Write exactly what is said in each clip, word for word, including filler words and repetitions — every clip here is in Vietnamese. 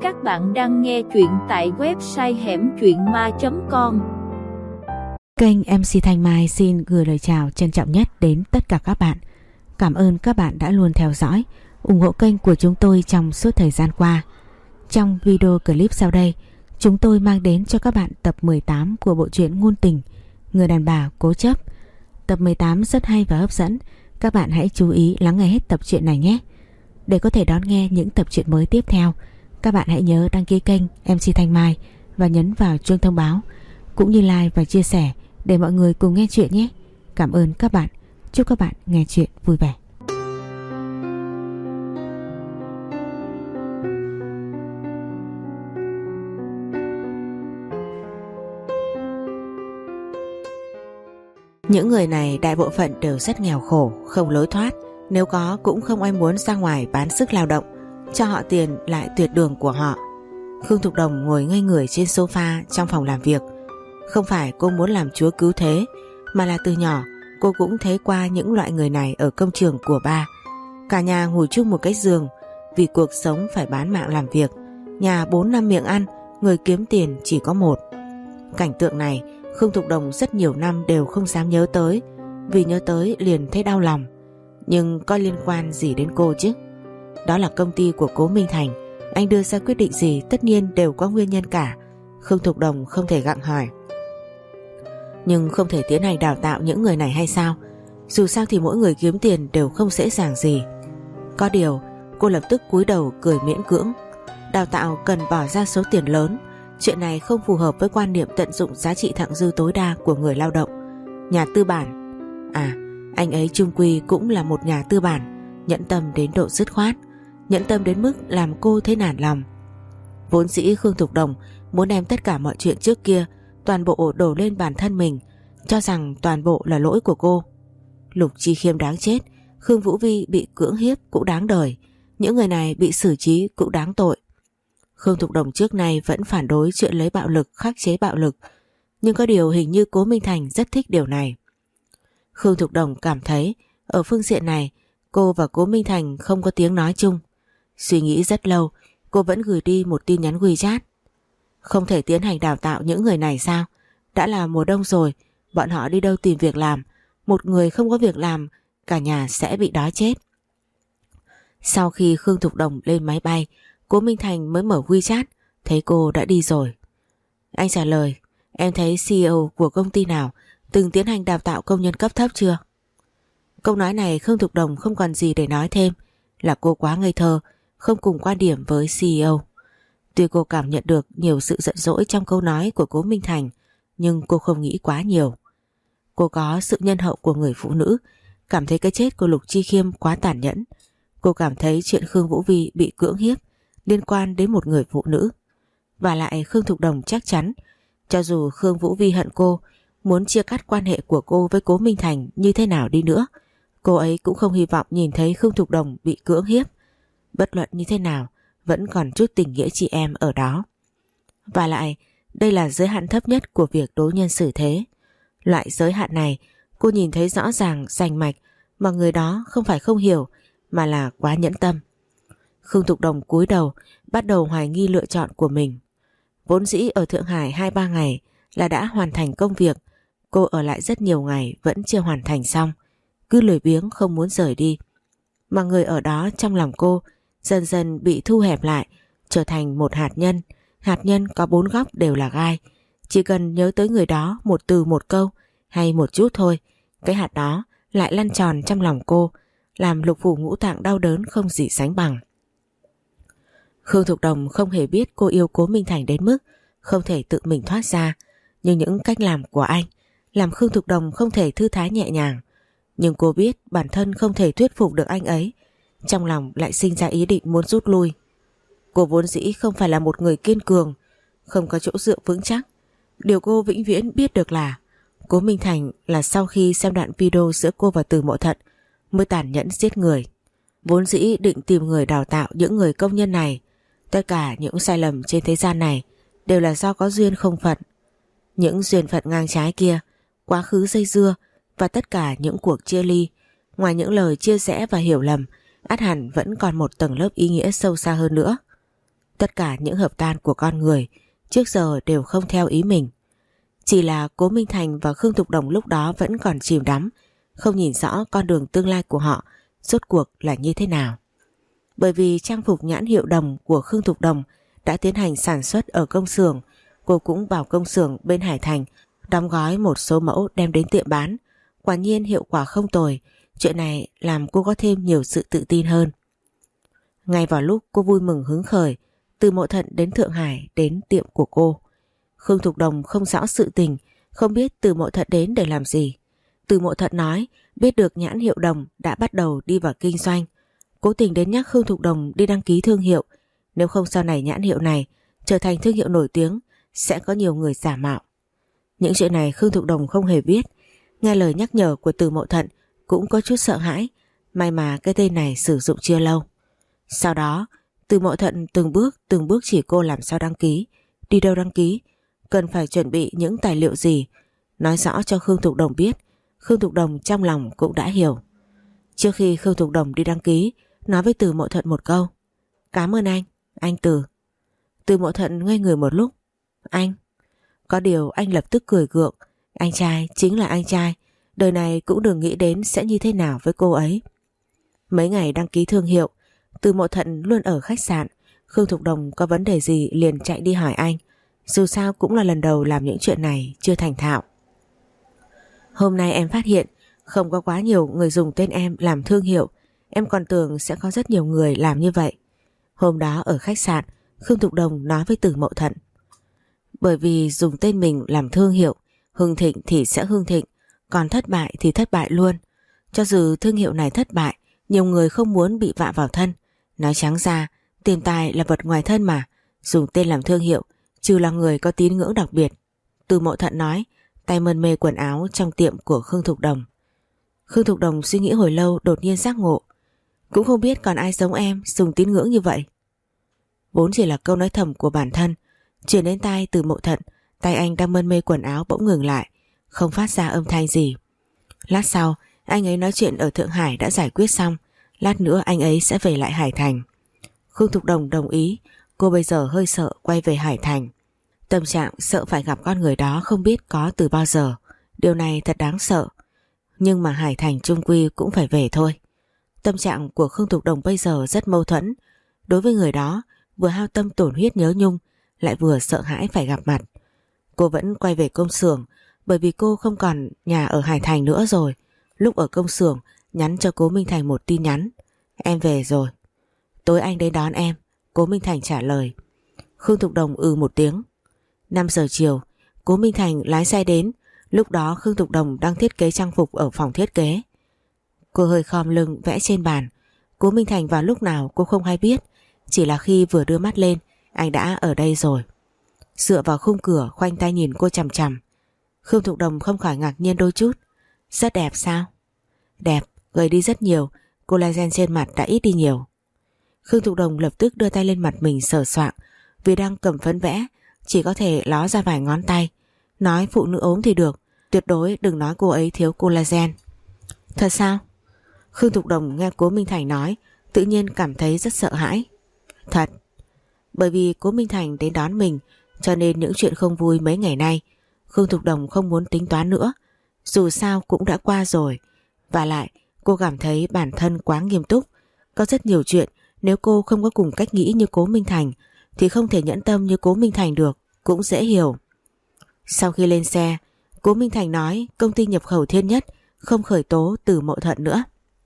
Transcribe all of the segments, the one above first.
Các bạn đang nghe truyện tại website hẻm truyện ma chấm com. Kênh em xê Thanh Mai xin gửi lời chào trân trọng nhất đến tất cả các bạn. Cảm ơn các bạn đã luôn theo dõi, ủng hộ kênh của chúng tôi trong suốt thời gian qua. Trong video clip sau đây, chúng tôi mang đến cho các bạn tập mười tám của bộ truyện ngôn tình Người đàn bà cố chấp. Tập mười tám rất hay và hấp dẫn, các bạn hãy chú ý lắng nghe hết tập truyện này nhé. Để có thể đón nghe những tập truyện mới tiếp theo, các bạn hãy nhớ đăng ký kênh em xê Thanh Mai và nhấn vào chuông thông báo, cũng như like và chia sẻ để mọi người cùng nghe chuyện nhé. Cảm ơn các bạn. Chúc các bạn nghe chuyện vui vẻ. Những người này đại bộ phận đều rất nghèo khổ, không lối thoát. Nếu có cũng không ai muốn ra ngoài bán sức lao động, cho họ tiền lại tuyệt đường của họ. Khương Thục Đồng ngồi ngây người trên sofa trong phòng làm việc. Không phải cô muốn làm chúa cứu thế, mà là từ nhỏ cô cũng thấy qua những loại người này ở công trường của ba. Cả nhà ngủ chung một cái giường, vì cuộc sống phải bán mạng làm việc. Nhà bốn năm miệng ăn, người kiếm tiền chỉ có một. Cảnh tượng này Khương Thục Đồng rất nhiều năm đều không dám nhớ tới, vì nhớ tới liền thấy đau lòng. Nhưng có liên quan gì đến cô chứ? Đó là công ty của Cố Minh Thành, anh đưa ra quyết định gì tất nhiên đều có nguyên nhân cả. Khương Thục Đồng không thể gặng hỏi. Nhưng không thể tiến hành đào tạo những người này hay sao? Dù sao thì mỗi người kiếm tiền đều không dễ dàng gì. Có điều cô lập tức cúi đầu cười miễn cưỡng. Đào tạo cần bỏ ra số tiền lớn, chuyện này không phù hợp với quan niệm tận dụng giá trị thặng dư tối đa của người lao động. Nhà tư bản, à anh ấy chung quy cũng là một nhà tư bản, nhẫn tâm đến độ dứt khoát, nhẫn tâm đến mức làm cô thấy nản lòng. Vốn dĩ Khương Thục Đồng muốn đem tất cả mọi chuyện trước kia toàn bộ đổ lên bản thân mình, cho rằng toàn bộ là lỗi của cô. Lục Chi Khiêm đáng chết, Khương Vũ Vi bị cưỡng hiếp cũng đáng đời, những người này bị xử trí cũng đáng tội. Khương Thục Đồng trước nay vẫn phản đối chuyện lấy bạo lực khắc chế bạo lực, nhưng có điều hình như Cố Minh Thành rất thích điều này. Khương Thục Đồng cảm thấy ở phương diện này cô và Cố Minh Thành không có tiếng nói chung. Suy nghĩ rất lâu, cô vẫn gửi đi một tin nhắn WeChat. Không thể tiến hành đào tạo những người này sao? Đã là mùa đông rồi, bọn họ đi đâu tìm việc làm? Một người không có việc làm, cả nhà sẽ bị đói chết. Sau khi Khương Thục Đồng lên máy bay, Cố Minh Thành mới mở WeChat, thấy cô đã đi rồi. Anh trả lời, em thấy xê e ô của công ty nào từng tiến hành đào tạo công nhân cấp thấp chưa? Câu nói này Khương Thục Đồng không còn gì để nói thêm, là cô quá ngây thơ, không cùng quan điểm với xê e ô. Tuy cô cảm nhận được nhiều sự giận dỗi trong câu nói của Cố Minh Thành, nhưng cô không nghĩ quá nhiều. Cô có sự nhân hậu của người phụ nữ, cảm thấy cái chết của Lục Chi Khiêm quá tàn nhẫn. Cô cảm thấy chuyện Khương Vũ Vi bị cưỡng hiếp liên quan đến một người phụ nữ. Và lại Khương Thục Đồng chắc chắn, cho dù Khương Vũ Vi hận cô, muốn chia cắt quan hệ của cô với Cố Minh Thành như thế nào đi nữa, cô ấy cũng không hy vọng nhìn thấy Khương Thục Đồng bị cưỡng hiếp. Bất luận như thế nào, vẫn còn chút tình nghĩa chị em ở đó. Và lại, đây là giới hạn thấp nhất của việc đối nhân xử thế. Loại giới hạn này, cô nhìn thấy rõ ràng, rành mạch, mà người đó không phải không hiểu, mà là quá nhẫn tâm. Khương Thục Đồng cúi đầu, bắt đầu hoài nghi lựa chọn của mình. Vốn dĩ ở Thượng Hải hai ba ngày là đã hoàn thành công việc, cô ở lại rất nhiều ngày vẫn chưa hoàn thành xong, cứ lười biếng không muốn rời đi. Mà người ở đó trong lòng cô dần dần bị thu hẹp lại, trở thành một hạt nhân. Hạt nhân có bốn góc đều là gai, chỉ cần nhớ tới người đó một từ một câu hay một chút thôi, cái hạt đó lại lăn tròn trong lòng cô, làm lục phủ ngũ tạng đau đớn không gì sánh bằng. Khương Thục Đồng không hề biết cô yêu Cố Minh Thành đến mức không thể tự mình thoát ra, nhưng những cách làm của anh làm Khương Thục Đồng không thể thư thái nhẹ nhàng. Nhưng cô biết bản thân không thể thuyết phục được anh ấy, trong lòng lại sinh ra ý định muốn rút lui. Cô vốn dĩ không phải là một người kiên cường, không có chỗ dựa vững chắc. Điều cô vĩnh viễn biết được là Cố Minh Thành là sau khi xem đoạn video giữa cô và Từ Mộ Thận mới tàn nhẫn giết người. Vốn dĩ định tìm người đào tạo những người công nhân này. Tất cả những sai lầm trên thế gian này đều là do có duyên không phận. Những duyên phận ngang trái kia, quá khứ dây dưa và tất cả những cuộc chia ly, ngoài những lời chia rẽ và hiểu lầm, ắt hẳn vẫn còn một tầng lớp ý nghĩa sâu xa hơn nữa. Tất cả những hợp tan của con người trước giờ đều không theo ý mình. Chỉ là Cố Minh Thành và Khương Thục Đồng lúc đó vẫn còn chìm đắm, không nhìn rõ con đường tương lai của họ rốt cuộc là như thế nào. Bởi vì trang phục nhãn hiệu Đồng của Khương Thục Đồng đã tiến hành sản xuất ở công xưởng, cô cũng vào công xưởng bên Hải Thành đóng gói một số mẫu đem đến tiệm bán. Quả nhiên hiệu quả không tồi, chuyện này làm cô có thêm nhiều sự tự tin hơn. Ngay vào lúc cô vui mừng hứng khởi, Từ Mộ Thận đến Thượng Hải đến tiệm của cô. Khương Thục Đồng không rõ sự tình, không biết Từ Mộ Thận đến để làm gì. Từ Mộ Thận nói biết được nhãn hiệu Đồng đã bắt đầu đi vào kinh doanh, cố tình đến nhắc Khương Thục Đồng đi đăng ký thương hiệu. Nếu không sau này nhãn hiệu này trở thành thương hiệu nổi tiếng, sẽ có nhiều người giả mạo. Những chuyện này Khương Thục Đồng không hề biết. Nghe lời nhắc nhở của Từ Mộ Thận cũng có chút sợ hãi. May mà cái tên này sử dụng chưa lâu. Sau đó Từ Mộ Thận từng bước từng bước chỉ cô làm sao đăng ký, đi đâu đăng ký, cần phải chuẩn bị những tài liệu gì, nói rõ cho Khương Thục Đồng biết. Khương Thục Đồng trong lòng cũng đã hiểu. Trước khi Khương Thục Đồng đi đăng ký, nói với Từ Mộ Thận một câu: "Cảm ơn anh, anh Từ." Từ Mộ Thận ngây người một lúc. Anh? Có điều anh lập tức cười gượng. Anh trai chính là anh trai, đời này cũng đừng nghĩ đến sẽ như thế nào với cô ấy. Mấy ngày đăng ký thương hiệu, Từ Mộ Thận luôn ở khách sạn. Khương Thục Đồng có vấn đề gì liền chạy đi hỏi anh. Dù sao cũng là lần đầu làm những chuyện này, chưa thành thạo. Hôm nay em phát hiện không có quá nhiều người dùng tên em làm thương hiệu. Em còn tưởng sẽ có rất nhiều người làm như vậy. Hôm đó ở khách sạn, Khương Thục Đồng nói với Từ Mộ Thận: bởi vì dùng tên mình làm thương hiệu, hưng thịnh thì sẽ hưng thịnh, còn thất bại thì thất bại luôn. Cho dù thương hiệu này thất bại, nhiều người không muốn bị vạ vào thân. Nói trắng ra, tiền tài là vật ngoài thân mà. Dùng tên làm thương hiệu, trừ là người có tín ngưỡng đặc biệt. Từ Mộ Thận nói, tay mân mê quần áo trong tiệm của Khương Thục Đồng. Khương Thục Đồng suy nghĩ hồi lâu, đột nhiên giác ngộ. Cũng không biết còn ai giống em dùng tín ngưỡng như vậy. Vốn chỉ là câu nói thầm của bản thân, truyền đến tai Từ Mộ Thận, tay anh đang mân mê quần áo bỗng ngừng lại, không phát ra âm thanh gì. Lát sau, anh ấy nói chuyện ở Thượng Hải đã giải quyết xong, lát nữa anh ấy sẽ về lại Hải Thành. Khương Thục Đồng đồng ý. Cô bây giờ hơi sợ quay về Hải Thành. Tâm trạng sợ phải gặp con người đó không biết có từ bao giờ. Điều này thật đáng sợ. Nhưng mà Hải Thành chung quy cũng phải về thôi. Tâm trạng của Khương Thục Đồng bây giờ rất mâu thuẫn. Đối với người đó, vừa hao tâm tổn huyết nhớ nhung, lại vừa sợ hãi phải gặp mặt. Cô vẫn quay về công xưởng, bởi vì cô không còn nhà ở Hải Thành nữa rồi. Lúc ở công xưởng, nhắn cho Cố Minh Thành một tin nhắn: "Em về rồi." "Tối anh đến đón em." Cố Minh Thành trả lời. Khương Thục Đồng ừ một tiếng. Năm giờ chiều, Cố Minh Thành lái xe đến. Lúc đó Khương Thục Đồng đang thiết kế trang phục ở phòng thiết kế. Cô hơi khom lưng vẽ trên bàn. Cố Minh Thành vào lúc nào cô không hay biết, chỉ là khi vừa đưa mắt lên, anh đã ở đây rồi. Dựa vào khung cửa, khoanh tay nhìn cô chằm chằm. Khương Thục Đồng không khỏi ngạc nhiên đôi chút. Rất đẹp sao? Đẹp, gầy đi rất nhiều, collagen trên mặt đã ít đi nhiều. Khương Thục Đồng lập tức đưa tay lên mặt mình sờ soạng, vì đang cầm phấn vẽ, chỉ có thể ló ra vài ngón tay. Nói phụ nữ ốm thì được, tuyệt đối đừng nói cô ấy thiếu collagen. Thật sao? Khương Thục Đồng nghe Cố Minh Thành nói, tự nhiên cảm thấy rất sợ hãi. Thật. Bởi vì Cố Minh Thành đến đón mình, cho nên những chuyện không vui mấy ngày nay Khương Thục Đồng không muốn tính toán nữa. Dù sao cũng đã qua rồi. Và lại cô cảm thấy bản thân quá nghiêm túc. Có rất nhiều chuyện nếu cô không có cùng cách nghĩ như Cố Minh Thành thì không thể nhẫn tâm như Cố Minh Thành được. Cũng dễ hiểu. Sau khi lên xe, Cố Minh Thành nói công ty nhập khẩu Thiên Nhất không khởi tố Từ Mộ Thận nữa.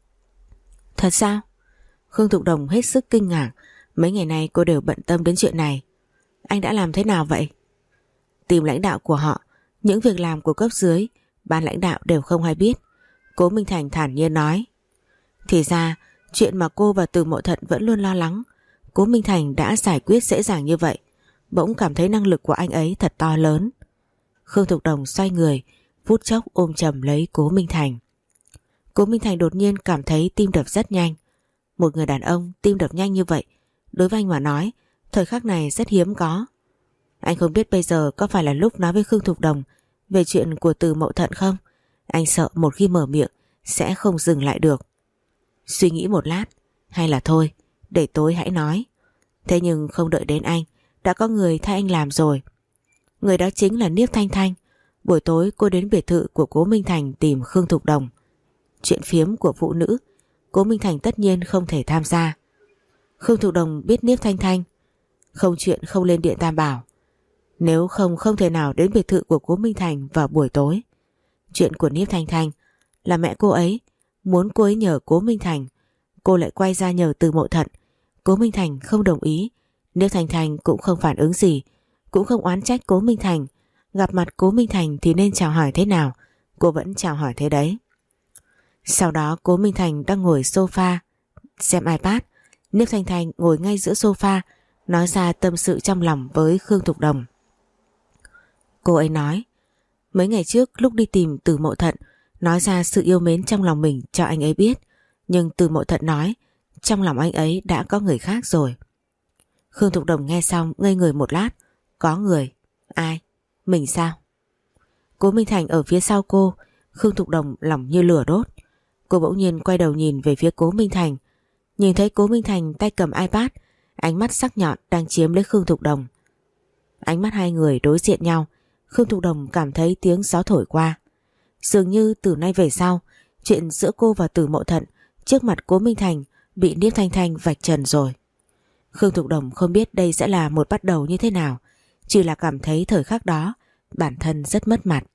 Thật sao? Khương Thục Đồng hết sức kinh ngạc. Mấy ngày nay cô đều bận tâm đến chuyện này. Anh đã làm thế nào vậy? Tìm lãnh đạo của họ. Những việc làm của cấp dưới, ban lãnh đạo đều không hay biết. Cố Minh Thành thản nhiên nói. Thì ra chuyện mà cô và Từ Mộ Thận vẫn luôn lo lắng, Cố Minh Thành đã giải quyết dễ dàng như vậy. Bỗng cảm thấy năng lực của anh ấy thật to lớn. Khương Thục Đồng xoay người, phút chốc ôm chầm lấy Cố Minh Thành. Cố Minh Thành đột nhiên cảm thấy tim đập rất nhanh. Một người đàn ông tim đập nhanh như vậy, đối với anh mà nói, thời khắc này rất hiếm có. Anh không biết bây giờ có phải là lúc nói với Khương Thục Đồng về chuyện của Từ Mộ Thận không? Anh sợ một khi mở miệng sẽ không dừng lại được. Suy nghĩ một lát, hay là thôi, để tối hãy nói. Thế nhưng không đợi đến anh, đã có người thay anh làm rồi. Người đó chính là Niếp Thanh Thanh. Buổi tối cô đến biệt thự của Cố Minh Thành tìm Khương Thục Đồng. Chuyện phiếm của phụ nữ, Cố Minh Thành tất nhiên không thể tham gia. Khương Thục Đồng biết Niếp Thanh Thanh không chuyện không lên điện Tam Bảo, nếu không không thể nào đến biệt thự của Cố Minh Thành vào buổi tối. Chuyện của Niếp Thanh Thanh là mẹ cô ấy muốn cô ấy nhờ Cố Minh Thành, cô lại quay ra nhờ Từ Mộ Thận. Cố Minh Thành không đồng ý. Niếp Thanh Thanh cũng không phản ứng gì, cũng không oán trách Cố Minh Thành. Gặp mặt Cố Minh Thành thì nên chào hỏi thế nào, cô vẫn chào hỏi thế đấy. Sau đó Cố Minh Thành đang ngồi sofa xem iPad. Niếp Thanh Thanh ngồi ngay giữa sofa, nói ra tâm sự trong lòng với Khương Thục Đồng. Cô ấy nói mấy ngày trước lúc đi tìm Từ Mộ Thận, nói ra sự yêu mến trong lòng mình cho anh ấy biết, nhưng Từ Mộ Thận nói trong lòng anh ấy đã có người khác rồi. Khương Thục Đồng nghe xong ngây người một lát. Có người? Ai? Mình sao? Cố Minh Thành ở phía sau cô. Khương Thục Đồng lòng như lửa đốt. Cô bỗng nhiên quay đầu nhìn về phía Cố Minh Thành, nhìn thấy Cố Minh Thành tay cầm iPad, ánh mắt sắc nhọn đang chiếm lấy Khương Thục Đồng. Ánh mắt hai người đối diện nhau. Khương Thục Đồng cảm thấy tiếng gió thổi qua. Dường như từ nay về sau, chuyện giữa cô và Từ Mộ Thận trước mặt Cố Minh Thành bị Niếp Thanh Thanh vạch trần rồi. Khương Thục Đồng không biết đây sẽ là một bắt đầu như thế nào, chỉ là cảm thấy thời khắc đó bản thân rất mất mặt.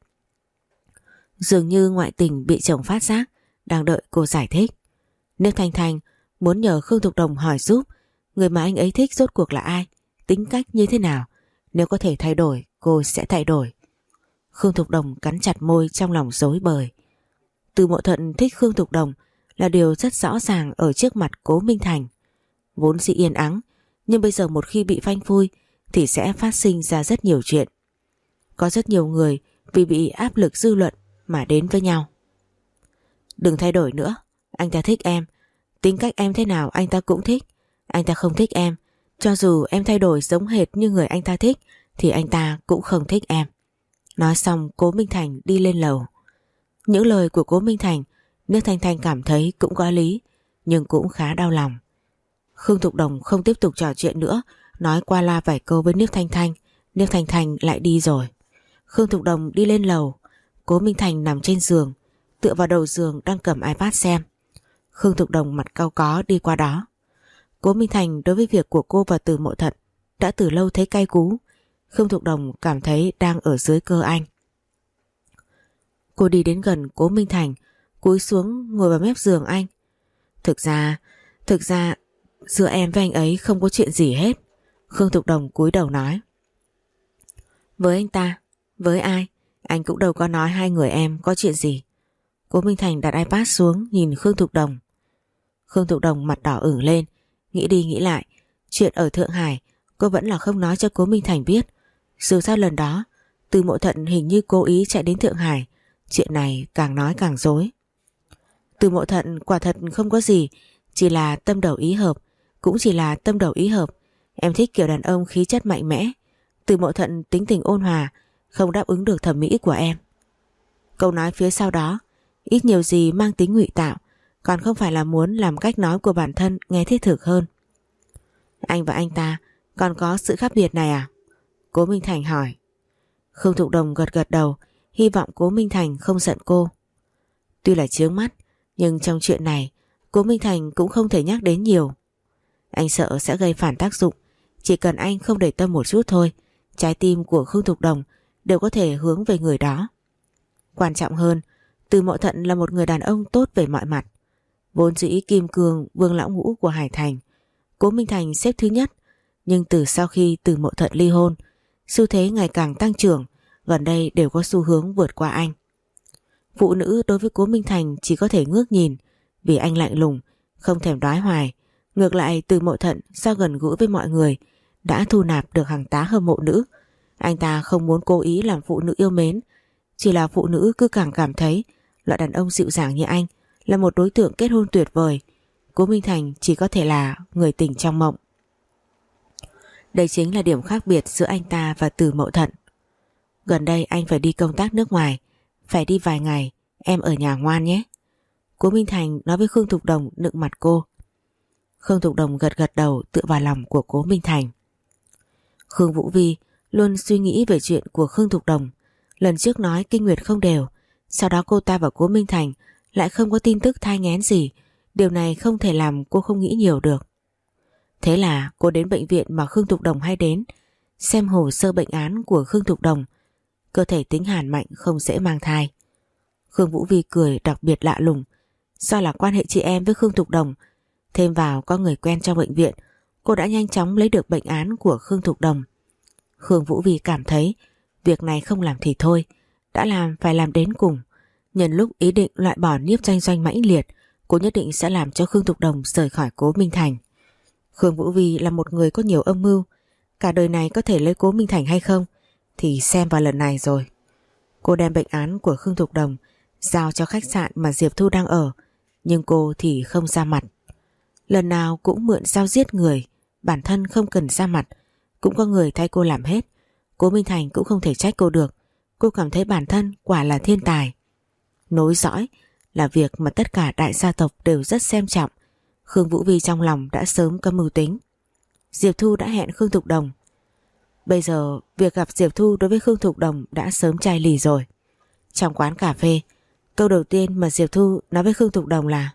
Dường như ngoại tình bị chồng phát giác, đang đợi cô giải thích. Niếp Thanh Thanh muốn nhờ Khương Thục Đồng hỏi giúp người mà anh ấy thích rốt cuộc là ai, tính cách như thế nào. Nếu có thể thay đổi, cô sẽ thay đổi. Khương Thục Đồng cắn chặt môi, trong lòng rối bời. Từ Mộ Thận thích Khương Thục Đồng là điều rất rõ ràng ở trước mặt Cố Minh Thành. Vốn dĩ yên ắng, nhưng bây giờ một khi bị phanh phui thì sẽ phát sinh ra rất nhiều chuyện. Có rất nhiều người vì bị áp lực dư luận mà đến với nhau. Đừng thay đổi nữa, anh ta thích em, tính cách em thế nào anh ta cũng thích. Anh ta không thích em, cho dù em thay đổi giống hệt như người anh ta thích thì anh ta cũng không thích em. Nói xong Cố Minh Thành đi lên lầu. Những lời của Cố Minh Thành Niếp Thanh Thanh cảm thấy cũng có lý, nhưng cũng khá đau lòng. Khương Thục Đồng không tiếp tục trò chuyện nữa, nói qua la vài câu với Niếp Thanh Thanh. Niếp Thanh Thanh lại đi rồi. Khương Thục Đồng đi lên lầu. Cố Minh Thành nằm trên giường, tựa vào đầu giường đang cầm iPad xem. Khương Thục Đồng mặt cau có đi qua đó. Cố Minh Thành đối với việc của cô và Từ Mộ Thận đã từ lâu thấy cay cú. Khương Thục Đồng cảm thấy đang ở dưới cơ anh. Cô đi đến gần Cố Minh Thành, cúi xuống ngồi vào mép giường anh. Thực ra, thực ra giữa em với anh ấy không có chuyện gì hết. Khương Thục Đồng cúi đầu nói. Với anh ta, với ai, anh cũng đâu có nói hai người em có chuyện gì. Cố Minh Thành đặt iPad xuống nhìn Khương Thục Đồng. Khương Thục Đồng mặt đỏ ửng lên, nghĩ đi nghĩ lại, chuyện ở Thượng Hải cô vẫn là không nói cho Cố Minh Thành biết. Dù sao lần đó Từ Mộ Thận hình như cố ý chạy đến Thượng Hải, chuyện này càng nói càng rối. Từ Mộ Thận quả thật không có gì, chỉ là tâm đầu ý hợp, cũng chỉ là tâm đầu ý hợp. Em thích kiểu đàn ông khí chất mạnh mẽ, Từ Mộ Thận tính tình ôn hòa, không đáp ứng được thẩm mỹ của em. Câu nói phía sau đó ít nhiều gì mang tính ngụy tạo, còn không phải là muốn làm cách nói của bản thân nghe thiết thực hơn. Anh và anh ta còn có sự khác biệt này à? Cố Minh Thành hỏi. Khương Thục Đồng gật gật đầu, hy vọng Cố Minh Thành không giận cô. Tuy là chướng mắt, nhưng trong chuyện này Cố Minh Thành cũng không thể nhắc đến nhiều. Anh sợ sẽ gây phản tác dụng. Chỉ cần anh không để tâm một chút thôi, trái tim của Khương Thục Đồng đều có thể hướng về người đó. Quan trọng hơn, Từ Mộ Thận là một người đàn ông tốt về mọi mặt. Vốn dĩ kim cương vương lão ngũ của Hải Thành, Cố Minh Thành xếp thứ nhất. Nhưng từ sau khi Từ Mộ Thận ly hôn, xu thế ngày càng tăng trưởng, gần đây đều có xu hướng vượt qua anh. Phụ nữ đối với Cố Minh Thành chỉ có thể ngước nhìn, vì anh lạnh lùng, không thèm đoái hoài. Ngược lại Từ Mộ Thận do gần gũi với mọi người đã thu nạp được hàng tá hâm mộ nữ. Anh ta không muốn cố ý làm phụ nữ yêu mến, chỉ là phụ nữ cứ càng cảm thấy loại đàn ông dịu dàng như anh là một đối tượng kết hôn tuyệt vời. Cố Minh Thành chỉ có thể là người tình trong mộng. Đây chính là điểm khác biệt giữa anh ta và Từ Mộ Thận. Gần đây anh phải đi công tác nước ngoài, phải đi vài ngày, em ở nhà ngoan nhé. Cố Minh Thành nói với Khương Thục Đồng nựng mặt cô. Khương Thục Đồng gật gật đầu tựa vào lòng của Cố Minh Thành. Khương Vũ Vi luôn suy nghĩ về chuyện của Khương Thục Đồng. Lần trước nói kinh nguyệt không đều, sau đó cô ta và Cố Minh Thành lại không có tin tức thai nghén gì. Điều này không thể làm cô không nghĩ nhiều được. Thế là cô đến bệnh viện mà Khương Thục Đồng hay đến, xem hồ sơ bệnh án của Khương Thục Đồng. Cơ thể tính hàn mạnh, không dễ mang thai. Khương Vũ Vi cười đặc biệt lạ lùng. Do là quan hệ chị em với Khương Thục Đồng, thêm vào có người quen trong bệnh viện, cô đã nhanh chóng lấy được bệnh án của Khương Thục Đồng. Khương Vũ Vi cảm thấy việc này không làm thì thôi, đã làm phải làm đến cùng. Nhân lúc ý định loại bỏ Nhiếp Doanh Doanh mãnh liệt, cô nhất định sẽ làm cho Khương Thục Đồng rời khỏi Cố Minh Thành. Khương Vũ Vi là một người có nhiều âm mưu, cả đời này có thể lấy Cố Minh Thành hay không thì xem vào lần này rồi. Cô đem bệnh án của Khương Thục Đồng giao cho khách sạn mà Diệp Thu đang ở, nhưng cô thì không ra mặt. Lần nào cũng mượn dao giết người, bản thân không cần ra mặt, cũng có người thay cô làm hết. Cố Minh Thành cũng không thể trách cô được. Cô cảm thấy bản thân quả là thiên tài. Nối dõi là việc mà tất cả đại gia tộc đều rất xem trọng. Khương Vũ Vi trong lòng đã sớm có mưu tính. Diệp Thu đã hẹn Khương Thục Đồng. Bây giờ việc gặp Diệp Thu đối với Khương Thục Đồng đã sớm chai lì rồi. Trong quán cà phê, câu đầu tiên mà Diệp Thu nói với Khương Thục Đồng là: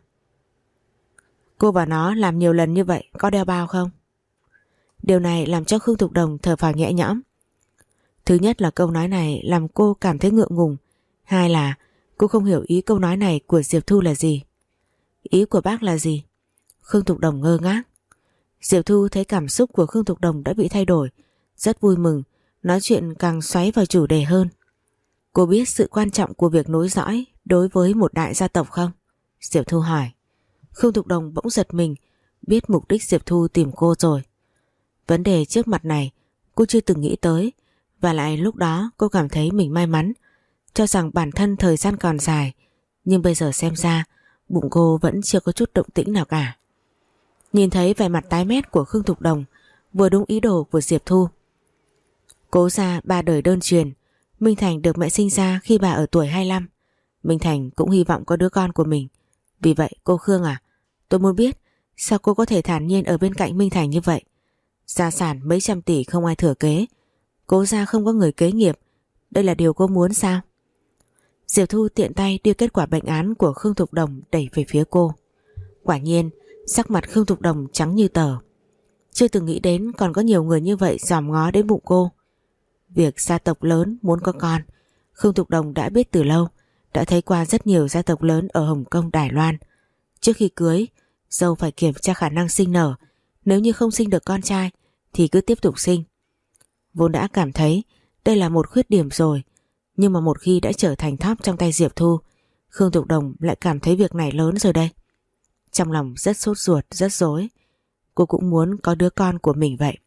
cô và nó làm nhiều lần như vậy, có đeo bao không? Điều này làm cho Khương Thục Đồng thở phào nhẹ nhõm. Thứ nhất là câu nói này làm cô cảm thấy ngượng ngùng. Hai là cô không hiểu ý câu nói này của Diệp Thu là gì. Ý của bác là gì? Khương Thục Đồng ngơ ngác. Diệp Thu thấy cảm xúc của Khương Thục Đồng đã bị thay đổi, rất vui mừng, nói chuyện càng xoáy vào chủ đề hơn. Cô biết sự quan trọng của việc nối dõi đối với một đại gia tộc không? Diệp Thu hỏi. Khương Thục Đồng bỗng giật mình, biết mục đích Diệp Thu tìm cô rồi. Vấn đề trước mặt này cô chưa từng nghĩ tới, và lại lúc đó cô cảm thấy mình may mắn, cho rằng bản thân thời gian còn dài, nhưng bây giờ xem ra bụng cô vẫn chưa có chút động tĩnh nào cả. Nhìn thấy vẻ mặt tái mét của Khương Thục Đồng, vừa đúng ý đồ của Diệp Thu. Cố gia ba đời đơn truyền, Minh Thành được mẹ sinh ra khi bà ở tuổi hai mươi lăm. Minh Thành cũng hy vọng có đứa con của mình. Vì vậy cô Khương à, tôi muốn biết sao cô có thể thản nhiên ở bên cạnh Minh Thành như vậy? Gia sản mấy trăm tỷ không ai thừa kế, Cố gia không có người kế nghiệp, đây là điều cô muốn sao? Diệp Thu tiện tay đưa kết quả bệnh án của Khương Thục Đồng đẩy về phía cô. Quả nhiên sắc mặt Khương Thục Đồng trắng như tờ. Chưa từng nghĩ đến còn có nhiều người như vậy dòm ngó đến bụng cô. Việc gia tộc lớn muốn có con, Khương Thục Đồng đã biết từ lâu, đã thấy qua rất nhiều gia tộc lớn ở Hồng Kông, Đài Loan. Trước khi cưới, dâu phải kiểm tra khả năng sinh nở, nếu như không sinh được con trai thì cứ tiếp tục sinh. Vốn đã cảm thấy đây là một khuyết điểm rồi, nhưng mà một khi đã trở thành thóp trong tay Diệp Thu, Khương Thục Đồng lại cảm thấy việc này lớn rồi đây. Trong lòng rất sốt ruột, rất rối. Cô cũng muốn có đứa con của mình vậy.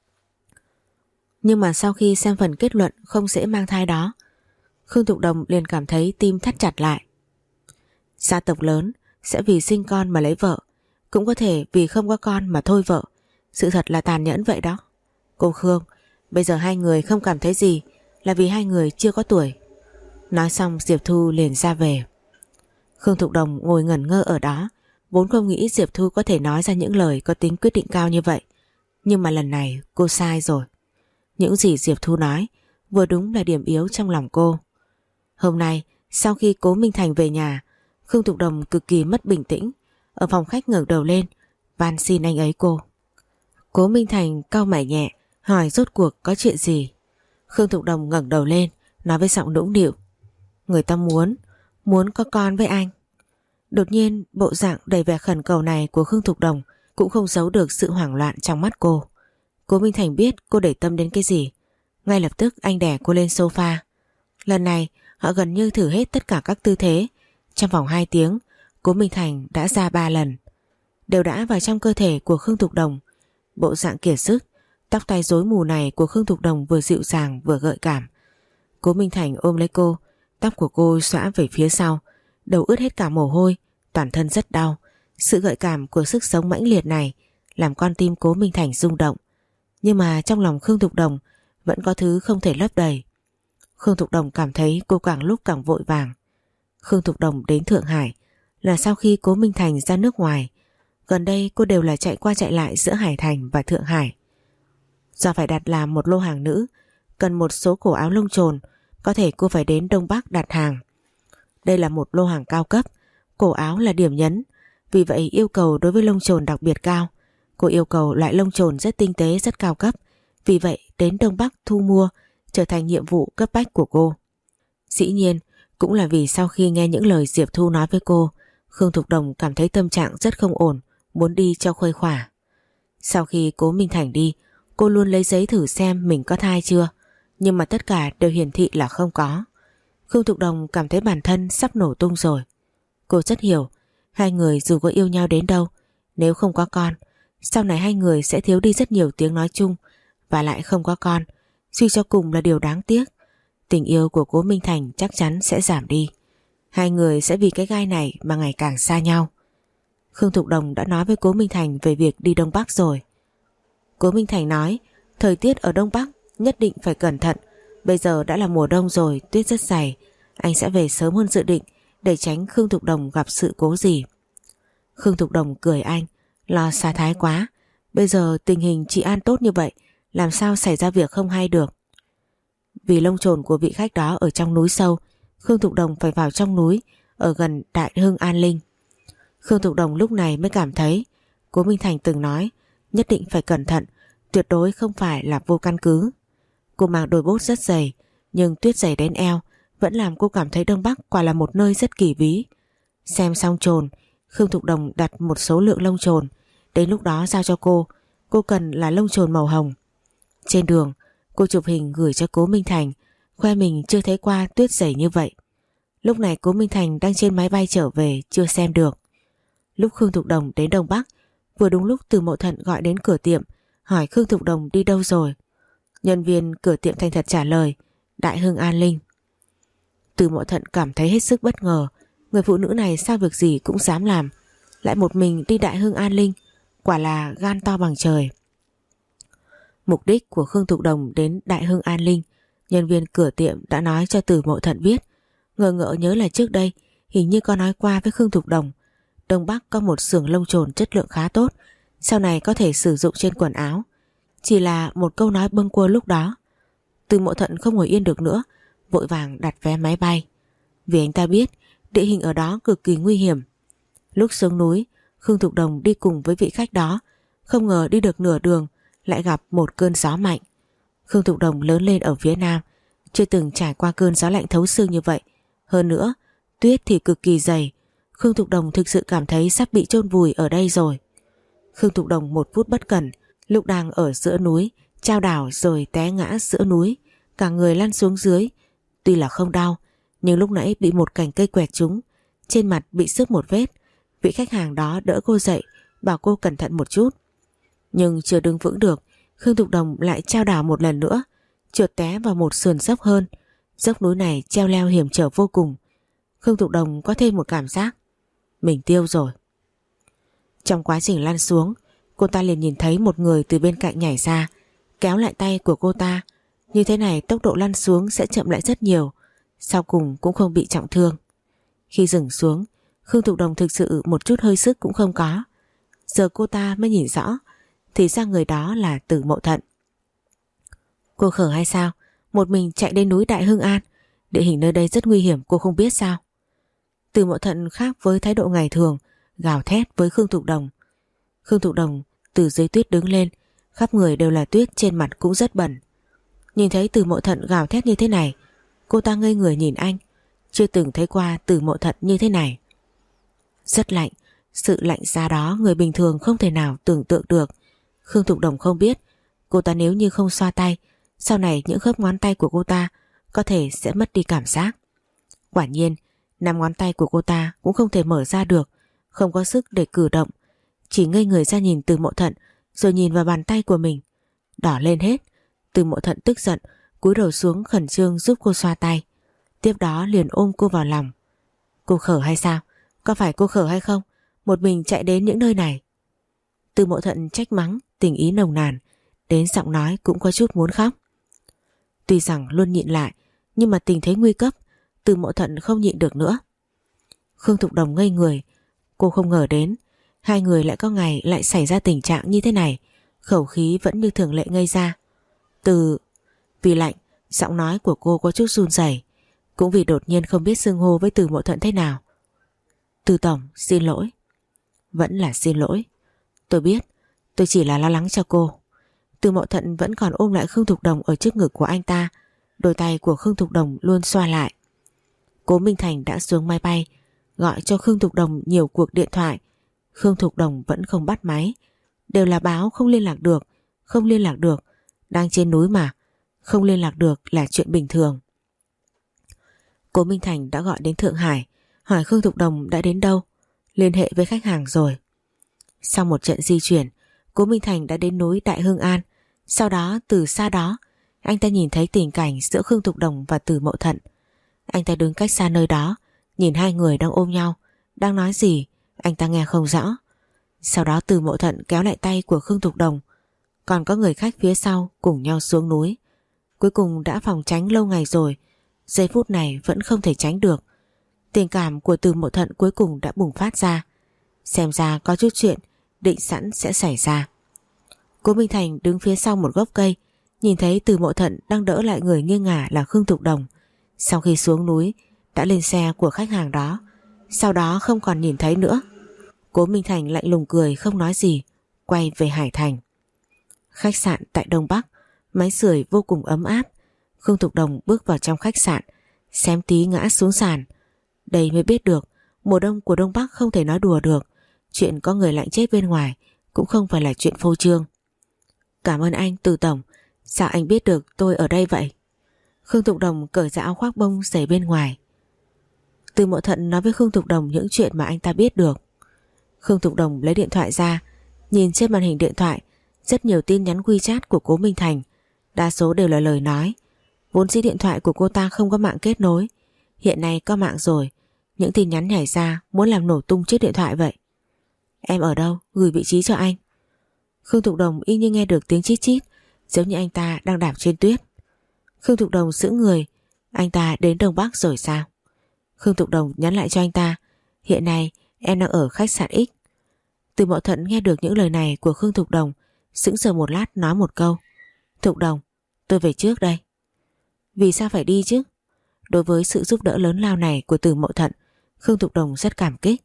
Nhưng mà sau khi xem phần kết luận không dễ mang thai đó, Khương Thục Đồng liền cảm thấy tim thắt chặt lại. Gia tộc lớn sẽ vì sinh con mà lấy vợ, cũng có thể vì không có con mà thôi vợ. Sự thật là tàn nhẫn vậy đó. Cô Khương, bây giờ hai người không cảm thấy gì là vì hai người chưa có tuổi. Nói xong Diệp Thu liền ra về. Khương Thục Đồng ngồi ngẩn ngơ ở đó, vốn không nghĩ Diệp Thu có thể nói ra những lời có tính quyết định cao như vậy. Nhưng mà lần này cô sai rồi. Những gì Diệp Thu nói vừa đúng là điểm yếu trong lòng cô. Hôm nay sau khi Cố Minh Thành về nhà, Khương Thục Đồng cực kỳ mất bình tĩnh. Ở phòng khách ngẩng đầu lên van xin anh ấy cô. Cố Minh Thành cau mày nhẹ, hỏi rốt cuộc có chuyện gì. Khương Thục Đồng ngẩng đầu lên, nói với giọng nũng nịu: người ta muốn Muốn có con với anh. Đột nhiên bộ dạng đầy vẻ khẩn cầu này của Khương Thục Đồng cũng không giấu được sự hoảng loạn trong mắt cô. Cố Minh Thành biết cô để tâm đến cái gì, ngay lập tức anh đè cô lên sofa. Lần này họ gần như thử hết tất cả các tư thế. Trong vòng hai tiếng Cố Minh Thành đã ra ba lần, đều đã vào trong cơ thể của Khương Thục Đồng. Bộ dạng kiệt sức, tóc tai rối mù này của Khương Thục Đồng vừa dịu dàng vừa gợi cảm. Cố Minh Thành ôm lấy cô, tóc của cô xõa về phía sau, đầu ướt hết cả mồ hôi, toàn thân rất đau. Sự gợi cảm của sức sống mãnh liệt này làm con tim Cố Minh Thành rung động. Nhưng mà trong lòng Khương Thục Đồng vẫn có thứ không thể lấp đầy. Khương Thục Đồng cảm thấy cô càng lúc càng vội vàng. Khương Thục Đồng đến Thượng Hải là sau khi Cố Minh Thành ra nước ngoài. Gần đây cô đều là chạy qua chạy lại giữa Hải Thành và Thượng Hải. Do phải đặt làm một lô hàng nữ, cần một số cổ áo lông chồn, có thể cô phải đến Đông Bắc đặt hàng. Đây là một lô hàng cao cấp, cổ áo là điểm nhấn, vì vậy yêu cầu đối với lông chồn đặc biệt cao. Cô yêu cầu loại lông chồn rất tinh tế, rất cao cấp, vì vậy đến Đông Bắc thu mua trở thành nhiệm vụ cấp bách của cô. Dĩ nhiên, cũng là vì sau khi nghe những lời Diệp Thu nói với cô, Khương Thục Đồng cảm thấy tâm trạng rất không ổn, muốn đi cho khuây khỏa. Sau khi Cố Minh Thành đi, cô luôn lấy giấy thử xem mình có thai chưa, nhưng mà tất cả đều hiển thị là không có. Khương Thục Đồng cảm thấy bản thân sắp nổ tung rồi. Cô rất hiểu, hai người dù có yêu nhau đến đâu, nếu không có con, sau này hai người sẽ thiếu đi rất nhiều tiếng nói chung, và lại không có con, suy cho cùng là điều đáng tiếc. Tình yêu của Cố Minh Thành chắc chắn sẽ giảm đi. Hai người sẽ vì cái gai này mà ngày càng xa nhau. Khương Thục Đồng đã nói với Cố Minh Thành về việc đi Đông Bắc rồi. Cố Minh Thành nói thời tiết ở Đông Bắc nhất định phải cẩn thận. Bây giờ đã là mùa đông rồi, tuyết rất dày. Anh sẽ về sớm hơn dự định để tránh Khương Thục Đồng gặp sự cố gì. Khương Thục Đồng cười anh, lo xa thái quá. Bây giờ tình hình chị An tốt như vậy, làm sao xảy ra việc không hay được. Vì lông chồn của vị khách đó ở trong núi sâu, Khương Thục Đồng phải vào trong núi, ở gần Đại Hưng An Linh. Khương Thục Đồng lúc này mới cảm thấy Cố Minh Thành từng nói nhất định phải cẩn thận, tuyệt đối không phải là vô căn cứ. Cô mang đôi bốt rất dày, nhưng tuyết dày đến eo vẫn làm cô cảm thấy Đông Bắc quả là một nơi rất kỳ bí. Xem xong chồn, Khương Thục Đồng đặt một số lượng lông chồn, đến lúc đó giao cho cô. Cô cần là lông chồn màu hồng. Trên đường, cô chụp hình gửi cho Cố Minh Thành, khoe mình chưa thấy qua tuyết dày như vậy. Lúc này Cố Minh Thành đang trên máy bay trở về, chưa xem được. Lúc Khương Thục Đồng đến Đông Bắc, vừa đúng lúc Từ Mộ Thận gọi đến cửa tiệm, hỏi Khương Thục Đồng đi đâu rồi. Nhân viên cửa tiệm thành thật trả lời, Đại Hưng An Linh. Từ Mộ Thận cảm thấy hết sức bất ngờ, người phụ nữ này sao việc gì cũng dám làm, lại một mình đi Đại Hưng An Linh, quả là gan to bằng trời. Mục đích của Khương Thục Đồng đến Đại Hưng An Linh, nhân viên cửa tiệm đã nói cho Từ Mộ Thận biết. Ngờ ngợ nhớ là trước đây hình như có nói qua với Khương Thục Đồng, Đông Bắc có một xưởng lông chồn chất lượng khá tốt, sau này có thể sử dụng trên quần áo. Chỉ là một câu nói bâng quơ lúc đó. Từ Mộ Thận không ngồi yên được nữa, vội vàng đặt vé máy bay. Vì anh ta biết địa hình ở đó cực kỳ nguy hiểm. Lúc xuống núi, Khương Thục Đồng đi cùng với vị khách đó, không ngờ đi được nửa đường lại gặp một cơn gió mạnh. Khương Thục Đồng lớn lên ở phía Nam, chưa từng trải qua cơn gió lạnh thấu xương như vậy. Hơn nữa, tuyết thì cực kỳ dày. Khương Thục Đồng thực sự cảm thấy sắp bị chôn vùi ở đây rồi. Khương Thục Đồng một phút bất cẩn, lúc đang ở giữa núi, chao đảo rồi té ngã giữa núi, cả người lăn xuống dưới. Tuy là không đau, nhưng lúc nãy bị một cành cây quẹt trúng, trên mặt bị xước một vết. Vị khách hàng đó đỡ cô dậy, bảo cô cẩn thận một chút. Nhưng chưa đứng vững được, Khương Thục Đồng lại chao đảo một lần nữa, trượt té vào một sườn dốc hơn. Dốc núi này treo leo hiểm trở vô cùng. Khương Thục Đồng có thêm một cảm giác mình tiêu rồi. Trong quá trình lăn xuống, cô ta liền nhìn thấy một người từ bên cạnh nhảy ra, kéo lại tay của cô ta. Như thế này tốc độ lăn xuống sẽ chậm lại rất nhiều, sau cùng cũng không bị trọng thương. Khi dừng xuống, Khương Thục Đồng thực sự một chút hơi sức cũng không có. Giờ cô ta mới nhìn rõ, thì ra người đó là Từ Mộ Thận. Cô khờ hay sao? Một mình chạy đến núi Đại Hưng An, địa hình nơi đây rất nguy hiểm, cô không biết sao? Từ Mộ Thận khác với thái độ ngày thường, gào thét với Khương Thục Đồng. Khương Thục Đồng từ dưới tuyết đứng lên, khắp người đều là tuyết, trên mặt cũng rất bẩn. Nhìn thấy Từ Mộ Thận gào thét như thế này, cô ta ngây người nhìn anh, chưa từng thấy qua Từ Mộ Thận như thế này. Rất lạnh, sự lạnh giá đó người bình thường không thể nào tưởng tượng được. Khương Thục Đồng không biết, cô ta nếu như không xoa tay, sau này những khớp ngón tay của cô ta có thể sẽ mất đi cảm giác. Quả nhiên, năm ngón tay của cô ta cũng không thể mở ra được, không có sức để cử động, chỉ ngây người ra nhìn Từ Mộ Thận, rồi nhìn vào bàn tay của mình, đỏ lên hết. Từ Mộ Thận tức giận, cúi đầu xuống khẩn trương giúp cô xoa tay, tiếp đó liền ôm cô vào lòng. Cô khờ hay sao? Có phải cô khờ hay không? Một mình chạy đến những nơi này. Từ Mộ Thận trách mắng, tình ý nồng nàn, đến giọng nói cũng có chút muốn khóc. Tuy rằng luôn nhịn lại, nhưng mà tình thế nguy cấp, Từ Mộ Thận không nhịn được nữa. Khương Thục Đồng ngây người, cô không ngờ đến Hai người lại có ngày lại xảy ra tình trạng như thế này, khẩu khí vẫn như thường lệ ngây ra. Từ... Vì lạnh, giọng nói của cô có chút run rẩy, cũng vì đột nhiên không biết xưng hô với Từ Mộ Thận thế nào. Từ tổng, xin lỗi. Vẫn là xin lỗi. Tôi biết, tôi chỉ là lo lắng cho cô. Từ Mộ Thận vẫn còn ôm lại Khương Thục Đồng ở trước ngực của anh ta. Đôi tay của Khương Thục Đồng luôn xoa lại. Cố Minh Thành đã xuống máy bay, gọi cho Khương Thục Đồng nhiều cuộc điện thoại. Khương Thục Đồng vẫn không bắt máy. Đều là báo không liên lạc được. Không liên lạc được. Đang trên núi mà. Không liên lạc được là chuyện bình thường. Cố Minh Thành đã gọi đến Thượng Hải, hỏi Khương Thục Đồng đã đến đâu, liên hệ với khách hàng rồi. Sau một trận di chuyển, Cố Minh Thành đã đến núi Đại Hưng An. Sau đó từ xa đó, anh ta nhìn thấy tình cảnh giữa Khương Thục Đồng và Từ Mộ Thận. Anh ta đứng cách xa nơi đó, nhìn hai người đang ôm nhau, đang nói gì anh ta nghe không rõ. Sau đó Từ Mộ Thận kéo lại tay của Khương Thục Đồng, còn có người khách phía sau cùng nhau xuống núi. Cuối cùng đã phòng tránh lâu ngày rồi, giây phút này vẫn không thể tránh được. Tình cảm của Từ Mộ Thận cuối cùng đã bùng phát ra. Xem ra có chút chuyện định sẵn sẽ xảy ra. Cố Minh Thành đứng phía sau một gốc cây, nhìn thấy Từ Mộ Thận đang đỡ lại người nghiêng ngả là Khương Thục Đồng. Sau khi xuống núi đã lên xe của khách hàng đó, sau đó không còn nhìn thấy nữa. Cố Minh Thành lạnh lùng cười không nói gì, quay về Hải Thành. Khách sạn tại Đông Bắc, máy sưởi vô cùng ấm áp. Khương Thục Đồng bước vào trong khách sạn, xém tí ngã xuống sàn. Đây mới biết được mùa đông của Đông Bắc không thể nói đùa được. Chuyện có người lạnh chết bên ngoài cũng không phải là chuyện phô trương. Cảm ơn anh Từ tổng. Sao anh biết được tôi ở đây vậy? Khương Thục Đồng cởi ra áo khoác bông giày bên ngoài. Từ Mộ Thận nói với Khương Thục Đồng những chuyện mà anh ta biết được. Khương Thục Đồng lấy điện thoại ra, nhìn trên màn hình điện thoại rất nhiều tin nhắn WeChat của Cố Minh Thành, đa số đều là lời nói. Vốn dĩ điện thoại của cô ta không có mạng kết nối, hiện nay có mạng rồi, những tin nhắn nhảy ra muốn làm nổ tung chiếc điện thoại vậy. Em ở đâu? Gửi vị trí cho anh. Khương Thục Đồng y như nghe được tiếng chít chít, giống như anh ta đang đạp trên tuyết. Khương Thục Đồng sững người, anh ta đến Đông Bắc rồi sao? Khương Thục Đồng nhắn lại cho anh ta, hiện nay em đang ở khách sạn X. Từ Mộ Thận nghe được những lời này của Khương Thục Đồng, sững sờ một lát nói một câu. Thục Đồng, tôi về trước đây. Vì sao phải đi chứ? Đối với sự giúp đỡ lớn lao này của Từ Mộ Thận, Khương Thục Đồng rất cảm kích.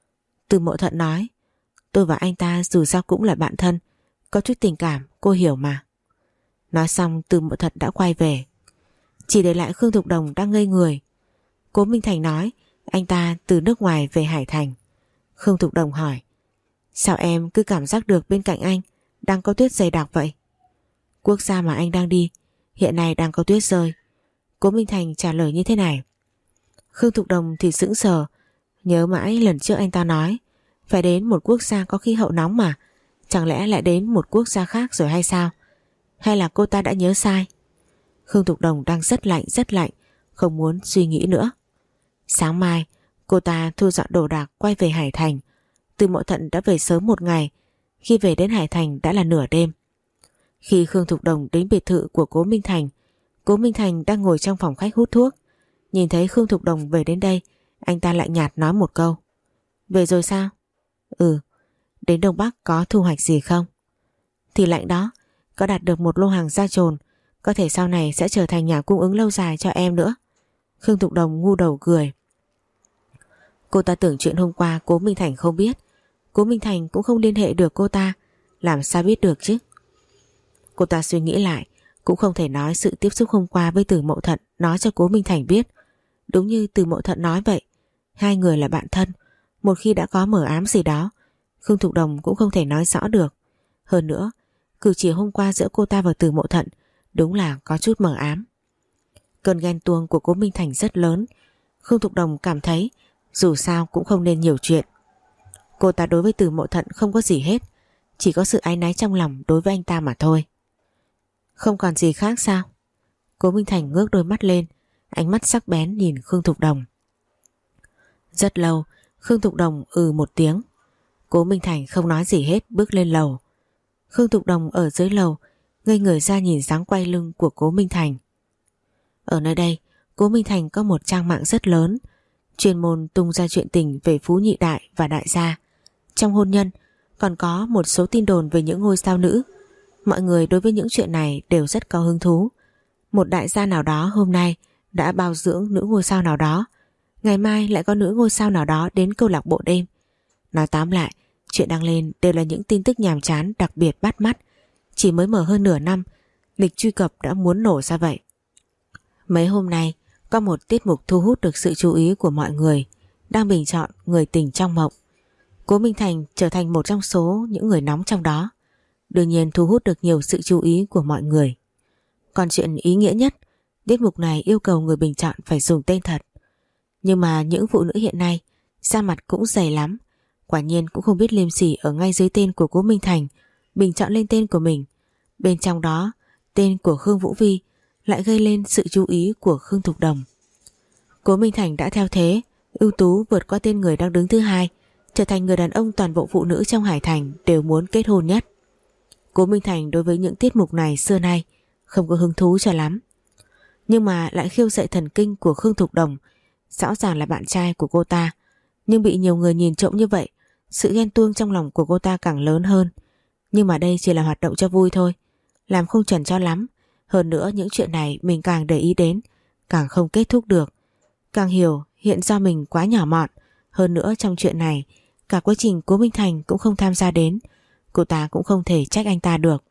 Từ Mộ Thận nói, tôi và anh ta dù sao cũng là bạn thân, có chút tình cảm, cô hiểu mà. Nói xong Từ Mộ Thận đã quay về, chỉ để lại Khương Thục Đồng đang ngây người. Cố Minh Thành nói anh ta từ nước ngoài về Hải Thành. Khương Thục Đồng hỏi, sao em cứ cảm giác được bên cạnh anh đang có tuyết dày đặc vậy? Quốc gia mà anh đang đi hiện nay đang có tuyết rơi. Cố Minh Thành trả lời như thế này. Khương Thục Đồng thì sững sờ, nhớ mãi lần trước anh ta nói phải đến một quốc gia có khí hậu nóng mà, chẳng lẽ lại đến một quốc gia khác rồi hay sao? Hay là cô ta đã nhớ sai? Khương Thục Đồng đang rất lạnh rất lạnh, không muốn suy nghĩ nữa. Sáng mai cô ta thu dọn đồ đạc quay về Hải Thành. Từ Mộ Thận đã về sớm một ngày, khi về đến Hải Thành đã là nửa đêm. Khi Khương Thục Đồng đến biệt thự của Cố Minh Thành, Cố Minh Thành đang ngồi trong phòng khách hút thuốc. Nhìn thấy Khương Thục Đồng về đến đây, anh ta lạnh nhạt nói một câu. Về rồi sao? Ừ. Đến Đông Bắc có thu hoạch gì không? Thì lạnh đó, có đạt được một lô hàng da trồn, có thể sau này sẽ trở thành nhà cung ứng lâu dài cho em nữa. Khương Thục Đồng ngu đầu cười. Cô ta tưởng chuyện hôm qua Cố Minh Thành không biết, Cố Minh Thành cũng không liên hệ được cô ta, làm sao biết được chứ? Cô ta suy nghĩ lại, cũng không thể nói sự tiếp xúc hôm qua với Từ Mộ Thận nói cho Cố Minh Thành biết. Đúng như Từ Mộ Thận nói vậy, hai người là bạn thân, một khi đã có mờ ám gì đó, Khương Thục Đồng cũng không thể nói rõ được. Hơn nữa, cử chỉ hôm qua giữa cô ta và Từ Mộ Thận đúng là có chút mờ ám. Cơn ghen tuông của Cố Minh Thành rất lớn. Khương Thục Đồng cảm thấy dù sao cũng không nên nhiều chuyện. Cô ta đối với Từ Mộ Thận không có gì hết, chỉ có sự áy náy trong lòng đối với anh ta mà thôi. Không còn gì khác sao? Cố Minh Thành ngước đôi mắt lên, ánh mắt sắc bén nhìn Khương Thục Đồng. Rất lâu, Khương Thục Đồng ừ một tiếng. Cố Minh Thành không nói gì hết, bước lên lầu. Khương Thục Đồng ở dưới lầu, ngây người ra nhìn dáng quay lưng của Cố Minh Thành. Ở nơi đây, Cố Minh Thành có một trang mạng rất lớn, chuyên môn tung ra chuyện tình về Phú Nhị Đại và Đại gia. trong hôn nhân, còn có một số tin đồn về những ngôi sao nữ. Mọi người đối với những chuyện này đều rất có hứng thú. Một đại gia nào đó hôm nay đã bao dưỡng nữ ngôi sao nào đó, ngày mai lại có nữ ngôi sao nào đó đến câu lạc bộ đêm. Nói tóm lại, chuyện đăng lên đều là những tin tức nhàm chán đặc biệt bắt mắt. Chỉ mới mở hơn nửa năm, lịch truy cập đã muốn nổ ra vậy. Mấy hôm nay có một tiết mục thu hút được sự chú ý của mọi người, đang bình chọn người tình trong mộng. Cố Minh Thành trở thành một trong số những người nóng trong đó, đương nhiên thu hút được nhiều sự chú ý của mọi người. Còn chuyện ý nghĩa nhất, tiết mục này yêu cầu người bình chọn phải dùng tên thật. Nhưng mà những phụ nữ hiện nay da mặt cũng dày lắm, quả nhiên cũng không biết liêm sỉ ở ngay dưới tên của Cố Minh Thành bình chọn lên tên của mình. Bên trong đó tên của Khương Vũ Vi lại gây lên sự chú ý của Khương Thục Đồng. Cố Minh Thành đã theo thế ưu tú vượt qua tên người đang đứng thứ hai, trở thành người đàn ông toàn bộ phụ nữ trong Hải Thành đều muốn kết hôn nhất. Cố Minh Thành đối với những tiết mục này xưa nay không có hứng thú cho lắm, nhưng mà lại khiêu dậy thần kinh của Khương Thục Đồng. Rõ ràng là bạn trai của cô ta, nhưng bị nhiều người nhìn trộm như vậy, sự ghen tuông trong lòng của cô ta càng lớn hơn. Nhưng mà đây chỉ là hoạt động cho vui thôi, làm không chuẩn cho lắm. Hơn nữa những chuyện này mình càng để ý đến càng không kết thúc được, càng hiểu hiện do mình quá nhỏ mọn. Hơn nữa trong chuyện này cả quá trình Cố Minh Thành cũng không tham gia đến, cô ta cũng không thể trách anh ta được.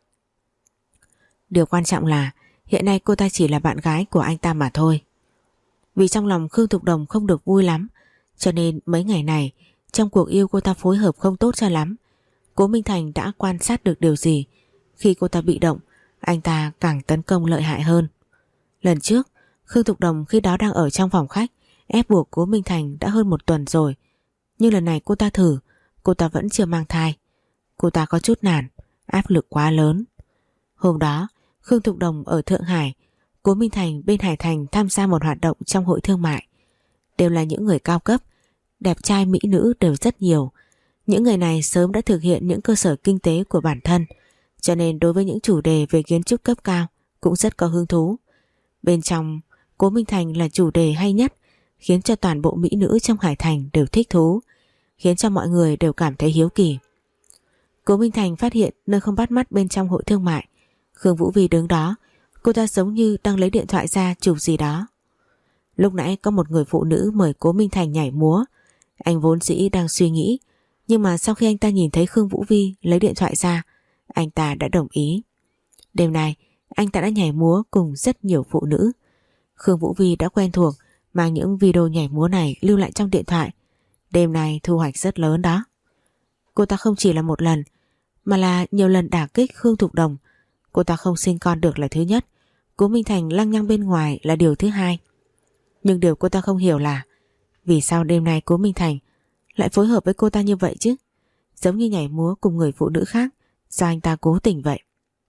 Điều quan trọng là hiện nay cô ta chỉ là bạn gái của anh ta mà thôi. Vì trong lòng Khương Thục Đồng không được vui lắm, cho nên mấy ngày này trong cuộc yêu cô ta phối hợp không tốt cho lắm. Cố Minh Thành đã quan sát được điều gì, khi cô ta bị động, anh ta càng tấn công lợi hại hơn. Lần trước Khương Thục Đồng khi đó đang ở trong phòng khách ép buộc Cố Minh Thành đã hơn một tuần rồi, nhưng lần này cô ta thử, cô ta vẫn chưa mang thai. Cô ta có chút nản, áp lực quá lớn. Hôm đó Khương Thục Đồng ở Thượng Hải, Cố Minh Thành bên Hải Thành tham gia một hoạt động trong hội thương mại. Đều là những người cao cấp, đẹp trai mỹ nữ đều rất nhiều. Những người này sớm đã thực hiện những cơ sở kinh tế của bản thân, cho nên đối với những chủ đề về kiến trúc cấp cao cũng rất có hứng thú. Bên trong Cố Minh Thành là chủ đề hay nhất, khiến cho toàn bộ mỹ nữ trong Hải Thành đều thích thú, khiến cho mọi người đều cảm thấy hiếu kỳ. Cố Minh Thành phát hiện nơi không bắt mắt bên trong hội thương mại, Khương Vũ Vi đứng đó, cô ta giống như đang lấy điện thoại ra chụp gì đó. Lúc nãy có một người phụ nữ mời Cố Minh Thành nhảy múa, anh vốn dĩ đang suy nghĩ, nhưng mà sau khi anh ta nhìn thấy Khương Vũ Vi lấy điện thoại ra, anh ta đã đồng ý. Đêm nay anh ta đã nhảy múa cùng rất nhiều phụ nữ. Khương Vũ Vi đã quen thuộc mang những video nhảy múa này lưu lại trong điện thoại. Đêm nay thu hoạch rất lớn đó. Cô ta không chỉ là một lần, mà là nhiều lần đả kích Khương Thục Đồng. Cô ta không sinh con được là thứ nhất, Cố Minh Thành lăng nhăng bên ngoài là điều thứ hai. Nhưng điều cô ta không hiểu là vì sao đêm nay Cố Minh Thành lại phối hợp với cô ta như vậy chứ, giống như nhảy múa cùng người phụ nữ khác, sao anh ta cố tình vậy?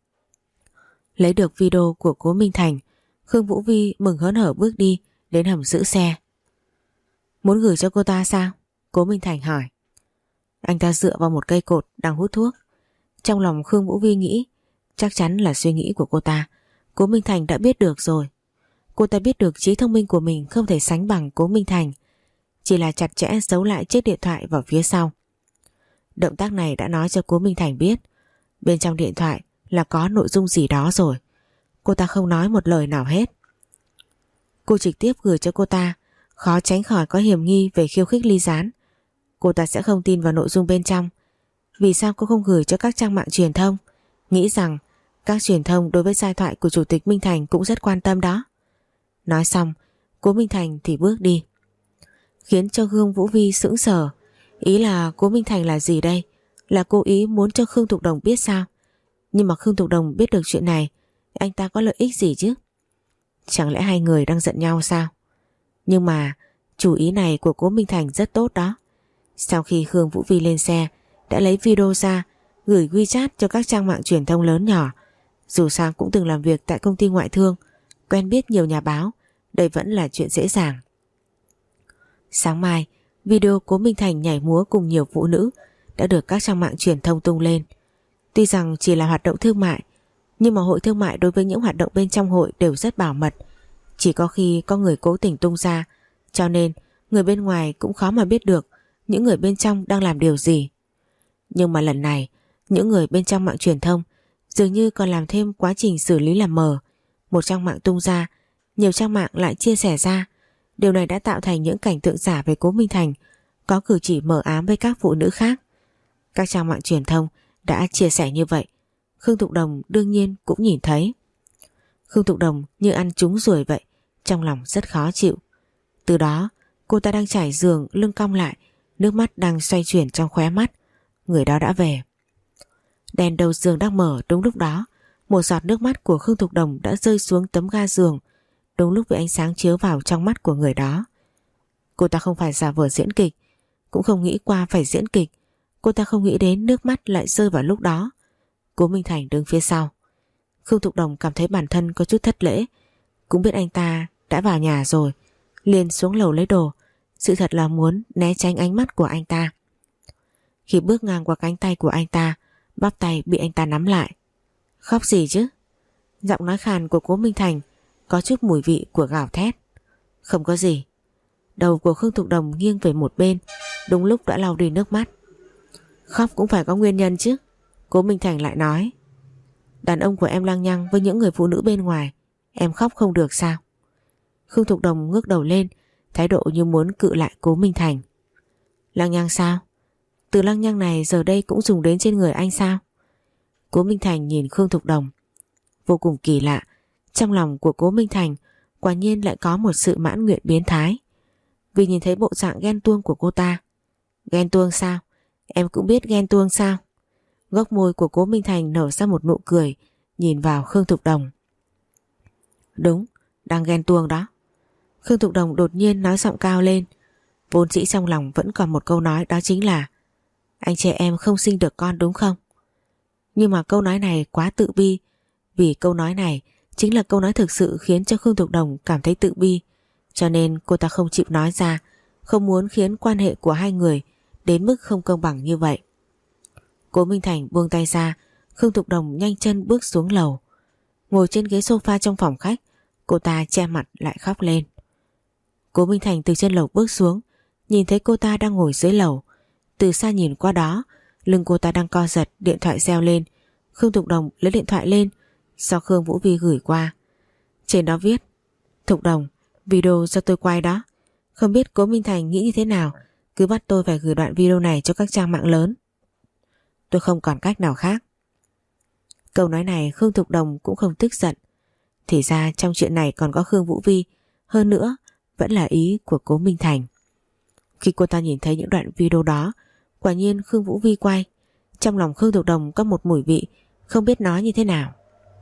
Lấy được video của Cố Minh Thành, Khương Vũ Vi mừng hớn hở bước đi đến hầm giữ xe. Muốn gửi cho cô ta sao? Cố Minh Thành hỏi. Anh ta dựa vào một cây cột đang hút thuốc. Trong lòng Khương Vũ Vi nghĩ chắc chắn là suy nghĩ của cô ta Cố Minh Thành đã biết được rồi. Cô ta biết được trí thông minh của mình không thể sánh bằng Cố Minh Thành, chỉ là chặt chẽ giấu lại chiếc điện thoại vào phía sau. Động tác này đã nói cho Cố Minh Thành biết bên trong điện thoại là có nội dung gì đó rồi. Cô ta không nói một lời nào hết. Cô trực tiếp gửi cho cô ta, khó tránh khỏi có hiểm nghi về khiêu khích ly gián. Cô ta sẽ không tin vào nội dung bên trong. Vì sao cô không gửi cho các trang mạng truyền thông, nghĩ rằng các truyền thông đối với giai thoại của Chủ tịch Minh Thành cũng rất quan tâm đó. Nói xong, Cố Minh Thành thì bước đi, khiến cho Khương Vũ Vi sững sờ. Ý là Cố Minh Thành là gì đây? Là cố ý muốn cho Khương Thục Đồng biết sao? Nhưng mà Khương Thục Đồng biết được chuyện này, anh ta có lợi ích gì chứ? Chẳng lẽ hai người đang giận nhau sao? Nhưng mà chủ ý này của Cố Minh Thành rất tốt đó. Sau khi Khương Vũ Vi lên xe, đã lấy video ra gửi WeChat cho các trang mạng truyền thông lớn nhỏ. Dù sao cũng từng làm việc tại công ty ngoại thương, quen biết nhiều nhà báo, đây vẫn là chuyện dễ dàng. Sáng mai, video Cố Minh Thành nhảy múa cùng nhiều phụ nữ đã được các trang mạng truyền thông tung lên. Tuy rằng chỉ là hoạt động thương mại, nhưng mà hội thương mại đối với những hoạt động bên trong hội đều rất bảo mật. Chỉ có khi có người cố tình tung ra, cho nên người bên ngoài cũng khó mà biết được những người bên trong đang làm điều gì. Nhưng mà lần này, những người bên trong mạng truyền thông dường như còn làm thêm quá trình xử lý làm mờ. Một trang mạng tung ra, nhiều trang mạng lại chia sẻ ra. Điều này đã tạo thành những cảnh tượng giả về Cố Minh Thành có cử chỉ mờ ám với các phụ nữ khác. Các trang mạng truyền thông đã chia sẻ như vậy, Khương Thục Đồng đương nhiên cũng nhìn thấy. Khương Thục Đồng như ăn trúng ruồi vậy, trong lòng rất khó chịu. Từ đó, cô ta đang trải giường lưng cong lại, nước mắt đang xoay chuyển trong khóe mắt. Người đó đã về. Đèn đầu giường đang mở, đúng lúc đó một giọt nước mắt của Khương Thục Đồng đã rơi xuống tấm ga giường, đúng lúc với ánh sáng chiếu vào trong mắt của người đó. Cô ta không phải giả vờ diễn kịch, cũng không nghĩ qua phải diễn kịch. Cô ta không nghĩ đến nước mắt lại rơi vào lúc đó. Cố Minh Thành đứng phía sau. Khương Thục Đồng cảm thấy bản thân có chút thất lễ, cũng biết anh ta đã vào nhà rồi, liền xuống lầu lấy đồ. Sự thật là muốn né tránh ánh mắt của anh ta. Khi bước ngang qua cánh tay của anh ta, bắp tay bị anh ta nắm lại. Khóc gì chứ? Giọng nói khàn của Cố Minh Thành có chút mùi vị của gào thét. Không có gì. Đầu của Khương Thục Đồng nghiêng về một bên, đúng lúc đã lau đi nước mắt. Khóc cũng phải có nguyên nhân chứ. Cố Minh Thành lại nói. Đàn ông của em lăng nhăng với những người phụ nữ bên ngoài, em khóc không được sao? Khương Thục Đồng ngước đầu lên, thái độ như muốn cự lại Cố Minh Thành. Lăng nhăng sao? Từ lăng nhăng này giờ đây cũng dùng đến trên người anh sao? Cố Minh Thành nhìn Khương Thục Đồng. Vô cùng kỳ lạ, trong lòng của Cố Minh Thành quả nhiên lại có một sự mãn nguyện biến thái. Vì nhìn thấy bộ dạng ghen tuông của cô ta. Ghen tuông sao? Em cũng biết ghen tuông sao? Góc môi của Cố Minh Thành nở ra một nụ cười, nhìn vào Khương Thục Đồng. Đúng, đang ghen tuông đó. Khương Thục Đồng đột nhiên nói giọng cao lên. Vốn dĩ trong lòng vẫn còn một câu nói, đó chính là anh trẻ em không sinh được con đúng không? Nhưng mà câu nói này quá tự bi, vì câu nói này chính là câu nói thực sự khiến cho Khương Thục Đồng cảm thấy tự bi, cho nên cô ta không chịu nói ra, không muốn khiến quan hệ của hai người đến mức không công bằng như vậy. Cố Minh Thành buông tay ra, Khương Thục Đồng nhanh chân bước xuống lầu. Ngồi trên ghế sofa trong phòng khách, cô ta che mặt lại khóc lên. Cố Minh Thành từ trên lầu bước xuống, nhìn thấy cô ta đang ngồi dưới lầu. Từ xa nhìn qua đó, lưng cô ta đang co giật, điện thoại reo lên. Khương Thục Đồng lấy điện thoại lên, do Khương Vũ Vi gửi qua. Trên đó viết: Thục Đồng, video do tôi quay đó. Không biết Cố Minh Thành nghĩ như thế nào, cứ bắt tôi phải gửi đoạn video này cho các trang mạng lớn. Tôi không còn cách nào khác. Câu nói này Khương Thục Đồng cũng không tức giận. Thì ra trong chuyện này còn có Khương Vũ Vi, hơn nữa vẫn là ý của Cố Minh Thành. Khi cô ta nhìn thấy những đoạn video đó, quả nhiên Khương Vũ Vi quay, trong lòng Khương Thục Đồng có một mùi vị không biết nói như thế nào.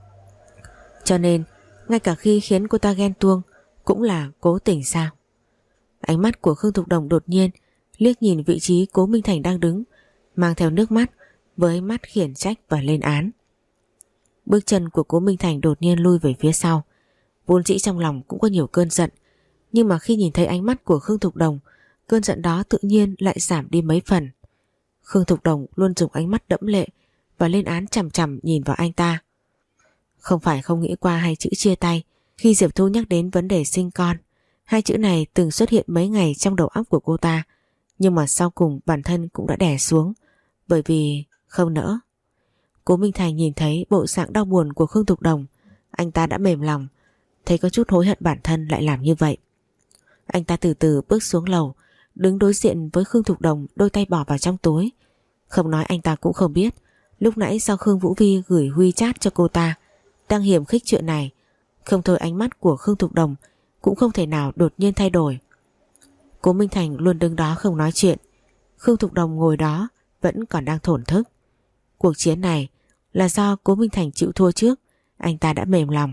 Cho nên ngay cả khi khiến cô ta ghen tuông cũng là cố tình sao? Ánh mắt của Khương Thục Đồng đột nhiên liếc nhìn vị trí Cố Minh Thành đang đứng, mang theo nước mắt với mắt khiển trách và lên án. Bước chân của Cố Minh Thành đột nhiên lui về phía sau. Vốn dĩ trong lòng cũng có nhiều cơn giận, nhưng mà khi nhìn thấy ánh mắt của Khương Thục Đồng, cơn giận đó tự nhiên lại giảm đi mấy phần. Khương Thục Đồng luôn dùng ánh mắt đẫm lệ và lên án chằm chằm nhìn vào anh ta. Không phải không nghĩ qua hai chữ chia tay. Khi Diệp Thu nhắc đến vấn đề sinh con, hai chữ này từng xuất hiện mấy ngày trong đầu óc của cô ta, nhưng mà sau cùng bản thân cũng đã đè xuống, bởi vì không nỡ. Cố Minh Thành nhìn thấy bộ dạng đau buồn của Khương Thục Đồng, anh ta đã mềm lòng, thấy có chút hối hận bản thân lại làm như vậy. Anh ta từ từ bước xuống lầu, đứng đối diện với Khương Thục Đồng, đôi tay bỏ vào trong túi. Không nói anh ta cũng không biết, lúc nãy sau Khương Vũ Vi gửi WeChat cho cô ta, đang hiềm khích chuyện này, không thôi ánh mắt của Khương Thục Đồng cũng không thể nào đột nhiên thay đổi. Cố Minh Thành luôn đứng đó không nói chuyện. Khương Thục Đồng ngồi đó vẫn còn đang thổn thức. Cuộc chiến này là do Cố Minh Thành chịu thua trước, anh ta đã mềm lòng.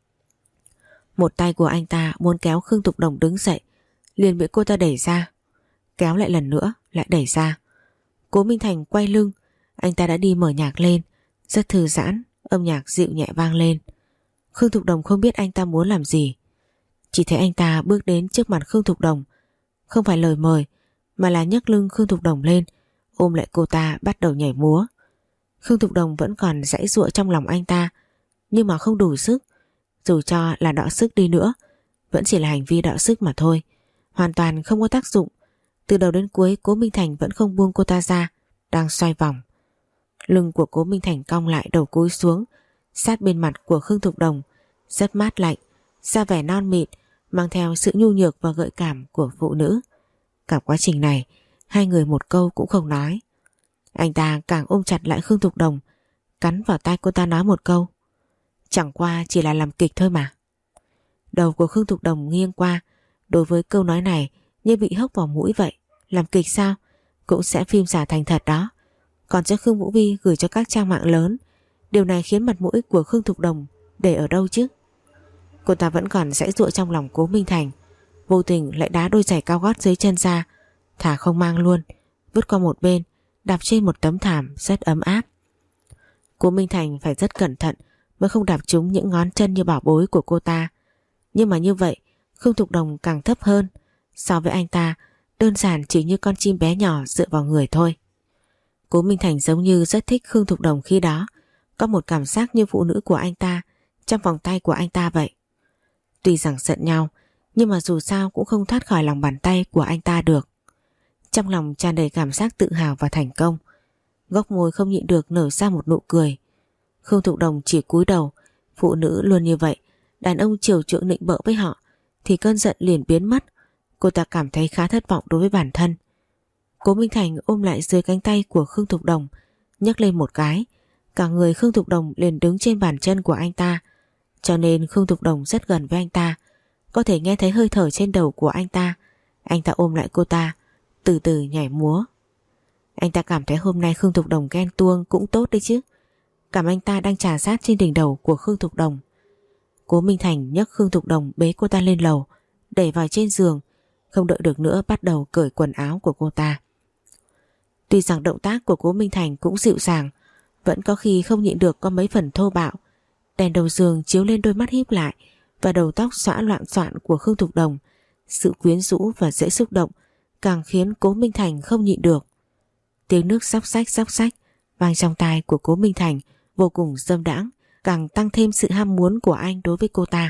Một tay của anh ta muốn kéo Khương Thục Đồng đứng dậy, liền bị cô ta đẩy ra. Kéo lại lần nữa, lại đẩy ra. Cố Minh Thành quay lưng, anh ta đã đi mở nhạc lên, rất thư giãn, âm nhạc dịu nhẹ vang lên. Khương Thục Đồng không biết anh ta muốn làm gì, chỉ thấy anh ta bước đến trước mặt Khương Thục Đồng, không phải lời mời mà là nhấc lưng Khương Thục Đồng lên, ôm lại cô ta bắt đầu nhảy múa. Khương Thục Đồng vẫn còn giãy giụa trong lòng anh ta, nhưng mà không đủ sức. Dù cho là đọ sức đi nữa, vẫn chỉ là hành vi đọ sức mà thôi, hoàn toàn không có tác dụng. Từ đầu đến cuối Cố Minh Thành vẫn không buông cô ta ra, đang xoay vòng. Lưng của Cố Minh Thành cong lại, đầu cúi xuống sát bên mặt của Khương Thục Đồng, rất mát lạnh, da vẻ non mịn, mang theo sự nhu nhược và gợi cảm của phụ nữ. Cả quá trình này hai người một câu cũng không nói. Anh ta càng ôm chặt lại Khương Thục Đồng, cắn vào tai cô ta nói một câu: chẳng qua chỉ là làm kịch thôi mà. Đầu của Khương Thục Đồng nghiêng qua, đối với câu nói này như bị hốc vào mũi vậy. Làm kịch sao? Cũng sẽ phim giả thành thật đó. Còn cho Khương Vũ Vi gửi cho các trang mạng lớn, điều này khiến mặt mũi của Khương Thục Đồng để ở đâu chứ? Cô ta vẫn còn giãy giụa trong lòng Cố Minh Thành, vô tình lại đá đôi giày cao gót dưới chân ra, thà không mang luôn, vứt qua một bên, đạp trên một tấm thảm rất ấm áp. Cố Minh Thành phải rất cẩn thận mới không đạp trúng những ngón chân như bảo bối của cô ta. Nhưng mà như vậy Khương Thục Đồng càng thấp hơn so với anh ta, đơn giản chỉ như con chim bé nhỏ dựa vào người thôi. Cố Minh Thành giống như rất thích Khương Thục Đồng khi đó, có một cảm giác như phụ nữ của anh ta trong vòng tay của anh ta vậy. Tuy rằng giận nhau, nhưng mà dù sao cũng không thoát khỏi lòng bàn tay của anh ta được. Trong lòng tràn đầy cảm giác tự hào và thành công, góc môi không nhịn được nở ra một nụ cười. Khương Thục Đồng chỉ cúi đầu. Phụ nữ luôn như vậy, đàn ông chiều chuộng nịnh bợ với họ thì cơn giận liền biến mất. Cô ta cảm thấy khá thất vọng đối với bản thân. Cố Minh Thành ôm lại dưới cánh tay của Khương Thục Đồng, nhấc lên một cái, cả người Khương Thục Đồng liền đứng trên bàn chân của anh ta, cho nên Khương Thục Đồng rất gần với anh ta, có thể nghe thấy hơi thở trên đầu của anh ta. Anh ta ôm lại cô ta, từ từ nhảy múa. Anh ta cảm thấy hôm nay Khương Thục Đồng ghen tuông cũng tốt đấy chứ. Cảm anh ta đang trà sát trên đỉnh đầu của Khương Thục Đồng. Cố Minh Thành nhấc Khương Thục Đồng bế cô ta lên lầu, đẩy vào trên giường, không đợi được nữa bắt đầu cởi quần áo của cô ta. Tuy rằng động tác của Cố Minh Thành cũng dịu dàng, vẫn có khi không nhịn được có mấy phần thô bạo. Đèn đầu giường chiếu lên đôi mắt híp lại và đầu tóc xõa loạn xõn của Khương Thục Đồng, sự quyến rũ và dễ xúc động càng khiến Cố Minh Thành không nhịn được. Tiếng nước xóc xách xóc xách vang trong tai của Cố Minh Thành vô cùng dâm đãng, càng tăng thêm sự ham muốn của anh đối với cô ta.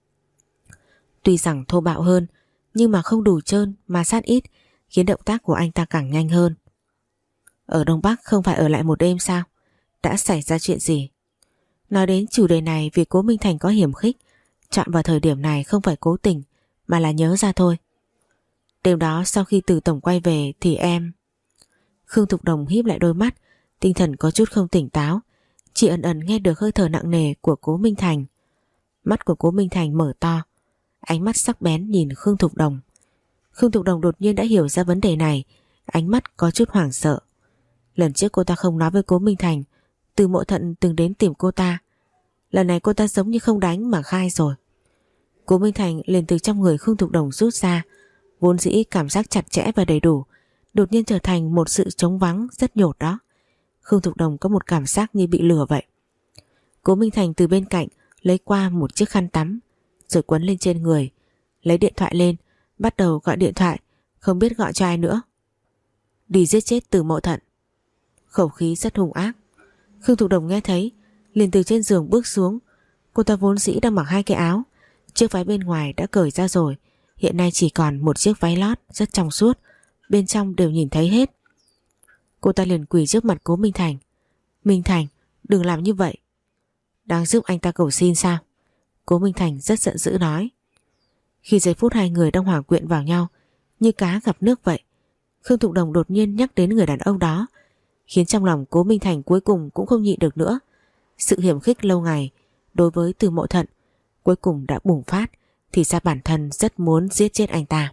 Tuy rằng thô bạo hơn, nhưng mà không đủ trơn mà sát ít, khiến động tác của anh ta càng nhanh hơn. Ở Đông Bắc không phải ở lại một đêm sao? Đã xảy ra chuyện gì? Nói đến chủ đề này vì Cố Minh Thành có hiểm khích, chọn vào thời điểm này không phải cố tình mà là nhớ ra thôi. Đêm đó sau khi từ tổng quay về thì em... Khương Thục Đồng híp lại đôi mắt, tinh thần có chút không tỉnh táo, chỉ ẩn ẩn nghe được hơi thở nặng nề của Cố Minh Thành. Mắt của Cố Minh Thành mở to, ánh mắt sắc bén nhìn Khương Thục Đồng. Khương Thục Đồng đột nhiên đã hiểu ra vấn đề này, ánh mắt có chút hoảng sợ. Lần trước cô ta không nói với Cố Minh Thành Từ Mộ Thận từng đến tìm cô ta. Lần này cô ta giống như không đánh mà khai rồi. Cố Minh Thành liền từ trong người Khương Thục Đồng rút ra, vốn dĩ cảm giác chặt chẽ và đầy đủ đột nhiên trở thành một sự trống vắng rất nhột đó. Khương Thục Đồng có một cảm giác như bị lừa vậy. Cố Minh Thành từ bên cạnh lấy qua một chiếc khăn tắm rồi quấn lên trên người, lấy điện thoại lên, bắt đầu gọi điện thoại, không biết gọi cho ai nữa. Đi giết chết Từ Mộ Thận. Khẩu khí rất hung ác. Khương Thục Đồng nghe thấy liền từ trên giường bước xuống. Cô ta vốn dĩ đang mặc hai cái áo, chiếc váy bên ngoài đã cởi ra rồi, hiện nay chỉ còn một chiếc váy lót rất trong suốt, bên trong đều nhìn thấy hết. Cô ta liền quỳ trước mặt Cố Minh Thành. Minh Thành, đừng làm như vậy. Đang giúp anh ta cầu xin sao? Cố Minh Thành rất giận dữ nói. Khi giây phút hai người đang hòa quyện vào nhau như cá gặp nước vậy, Khương Thục Đồng đột nhiên nhắc đến người đàn ông đó, khiến trong lòng Cố Minh Thành cuối cùng cũng không nhịn được nữa. Sự hiểm khích lâu ngày đối với Từ Mộ Thận cuối cùng đã bùng phát, thì ra bản thân rất muốn giết chết anh ta.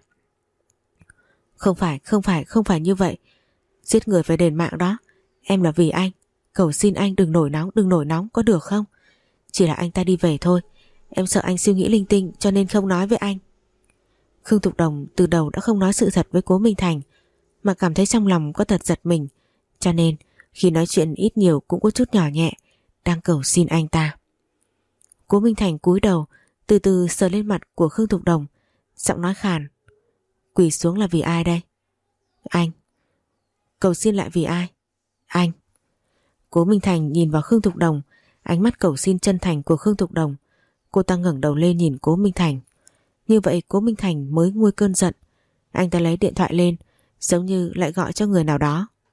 Không phải, không phải, không phải như vậy. Giết người phải đền mạng đó. Em là vì anh, cầu xin anh đừng nổi nóng, đừng nổi nóng có được không? Chỉ là anh ta đi về thôi, em sợ anh suy nghĩ linh tinh cho nên không nói với anh. Khương Thục Đồng từ đầu đã không nói sự thật với Cố Minh Thành, mà cảm thấy trong lòng có thật giật mình, cho nên khi nói chuyện ít nhiều cũng có chút nhỏ nhẹ, đang cầu xin anh ta. Cố Minh Thành cúi đầu, từ từ sờ lên mặt của Khương Thục Đồng, giọng nói khàn. Quỳ xuống là vì ai đây? Anh. Cầu xin lại vì ai? Anh. Cố Minh Thành nhìn vào Khương Thục Đồng, ánh mắt cầu xin chân thành của Khương Thục Đồng. Cô ta ngẩng đầu lên nhìn Cố Minh Thành. Như vậy Cố Minh Thành mới nguôi cơn giận. Anh ta lấy điện thoại lên, giống như lại gọi cho người nào đó.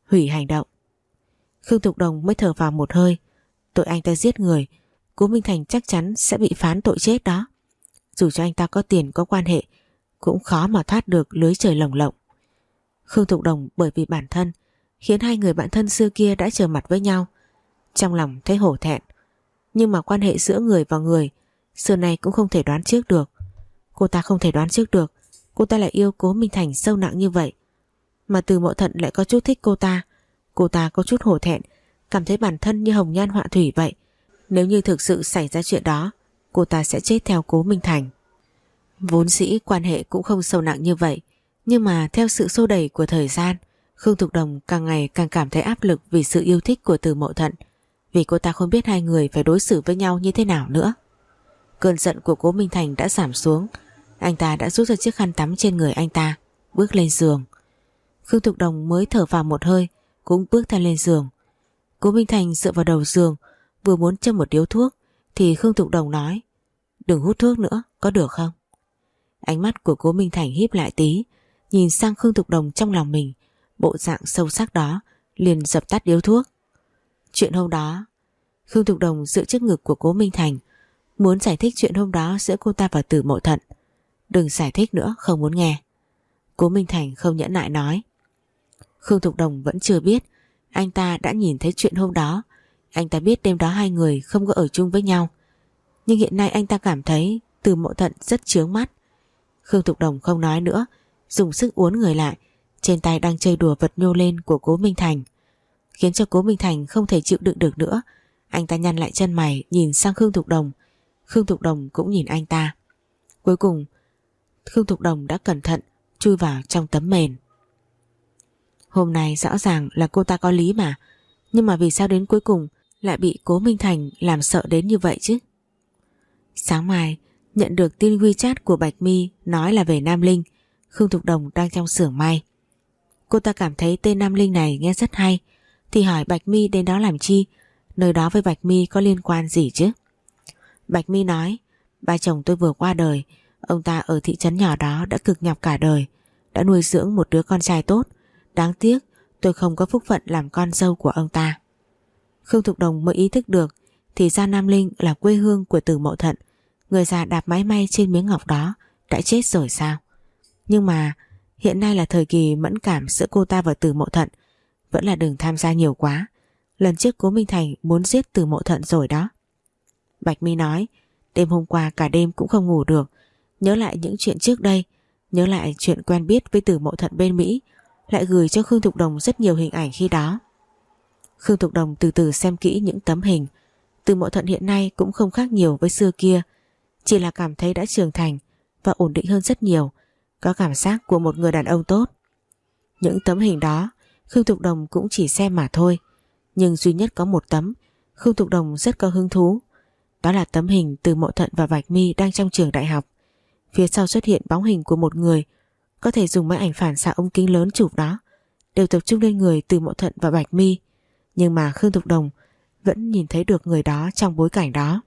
hủy hành động. Khương Thục Đồng mới thở vào một hơi. Tội anh ta giết người, Cố Minh Thành chắc chắn sẽ bị phán tội chết đó. Dù cho anh ta có tiền có quan hệ cũng khó mà thoát được lưới trời lồng lộng. Khương Thục Đồng bởi vì bản thân khiến hai người bạn thân xưa kia đã trở mặt với nhau, trong lòng thấy hổ thẹn. Nhưng mà quan hệ giữa người và người xưa nay cũng không thể đoán trước được. Cô ta không thể đoán trước được cô ta lại yêu Cố Minh Thành sâu nặng như vậy. Mà Từ Mộ Thận lại có chút thích cô ta. Cô ta có chút hổ thẹn, cảm thấy bản thân như hồng nhan họa thủy vậy. Nếu như thực sự xảy ra chuyện đó, cô ta sẽ chết theo Cố Minh Thành. Vốn dĩ quan hệ cũng không sâu nặng như vậy, nhưng mà theo sự xô đẩy của thời gian, Khương Thục Đồng càng ngày càng cảm thấy áp lực vì sự yêu thích của Từ Mộ Thận, vì cô ta không biết hai người phải đối xử với nhau như thế nào nữa. Cơn giận của Cố Minh Thành đã giảm xuống. Anh ta đã rút ra chiếc khăn tắm trên người anh ta, bước lên giường. Khương Thục Đồng mới thở vào một hơi, cũng bước theo lên giường. Cố Minh Thành dựa vào đầu giường, vừa muốn châm một điếu thuốc thì Khương Thục Đồng nói: "Đừng hút thuốc nữa, có được không?" Ánh mắt của Cố Minh Thành híp lại tí, nhìn sang Khương Thục Đồng trong lòng mình, bộ dạng sâu sắc đó, liền dập tắt điếu thuốc. Chuyện hôm đó, Khương Thục Đồng dựa trước ngực của Cố Minh Thành, muốn giải thích chuyện hôm đó giữa cô ta và Từ Mộ Thận. "Đừng giải thích nữa, không muốn nghe." Cố Minh Thành không nhẫn nại nói. Khương Thục Đồng vẫn chưa biết anh ta đã nhìn thấy chuyện hôm đó. Anh ta biết đêm đó hai người không có ở chung với nhau, nhưng hiện nay anh ta cảm thấy Từ Mộ Thận rất chướng mắt. Khương Thục Đồng không nói nữa, dùng sức uốn người lại, trên tay đang chơi đùa vật nhô lên của Cố Minh Thành, khiến cho Cố Minh Thành không thể chịu đựng được nữa. Anh ta nhăn lại chân mày nhìn sang Khương Thục Đồng. Khương Thục Đồng cũng nhìn anh ta. Cuối cùng Khương Thục Đồng đã cẩn thận chui vào trong tấm mền. Hôm nay rõ ràng là cô ta có lý mà, nhưng mà vì sao đến cuối cùng lại bị Cố Minh Thành làm sợ đến như vậy chứ? Sáng mai nhận được tin WeChat của Bạch My nói là về Nam Linh. Khương Thục Đồng đang trong xưởng may. Cô ta cảm thấy tên Nam Linh này nghe rất hay, thì hỏi Bạch My đến đó làm chi, nơi đó với Bạch My có liên quan gì chứ? Bạch My nói: "Ba chồng tôi vừa qua đời, ông ta ở thị trấn nhỏ đó đã cực nhọc cả đời, đã nuôi dưỡng một đứa con trai tốt. Đáng tiếc tôi không có phúc phận làm con dâu của ông ta." Khương Thục Đồng mới ý thức được, thì ra Nam Linh là quê hương của Từ Mộ Thận. Người già đạp máy may trên miếng ngọc đó đã chết rồi sao? Nhưng mà hiện nay là thời kỳ mẫn cảm giữa cô ta và Từ Mộ Thận, vẫn là đừng tham gia nhiều quá. Lần trước Cố Minh Thành muốn giết Từ Mộ Thận rồi đó. Bạch My nói: "Đêm hôm qua cả đêm cũng không ngủ được, nhớ lại những chuyện trước đây, nhớ lại chuyện quen biết với Từ Mộ Thận bên Mỹ, lại gửi cho Khương Thục Đồng rất nhiều hình ảnh khi đó." Khương Thục Đồng từ từ xem kỹ những tấm hình. Từ Mộ Thận hiện nay cũng không khác nhiều với xưa kia, chỉ là cảm thấy đã trưởng thành và ổn định hơn rất nhiều, có cảm giác của một người đàn ông tốt. Những tấm hình đó Khương Thục Đồng cũng chỉ xem mà thôi, nhưng duy nhất có một tấm Khương Thục Đồng rất có hứng thú. Đó là tấm hình Từ Mộ Thận và Bạch My đang trong trường đại học. Phía sau xuất hiện bóng hình của một người, có thể dùng máy ảnh phản xạ ống kính lớn chụp đó, đều tập trung lên người Từ Mộ Thận và Bạch My. Nhưng mà Khương Thục Đồng vẫn nhìn thấy được người đó trong bối cảnh đó.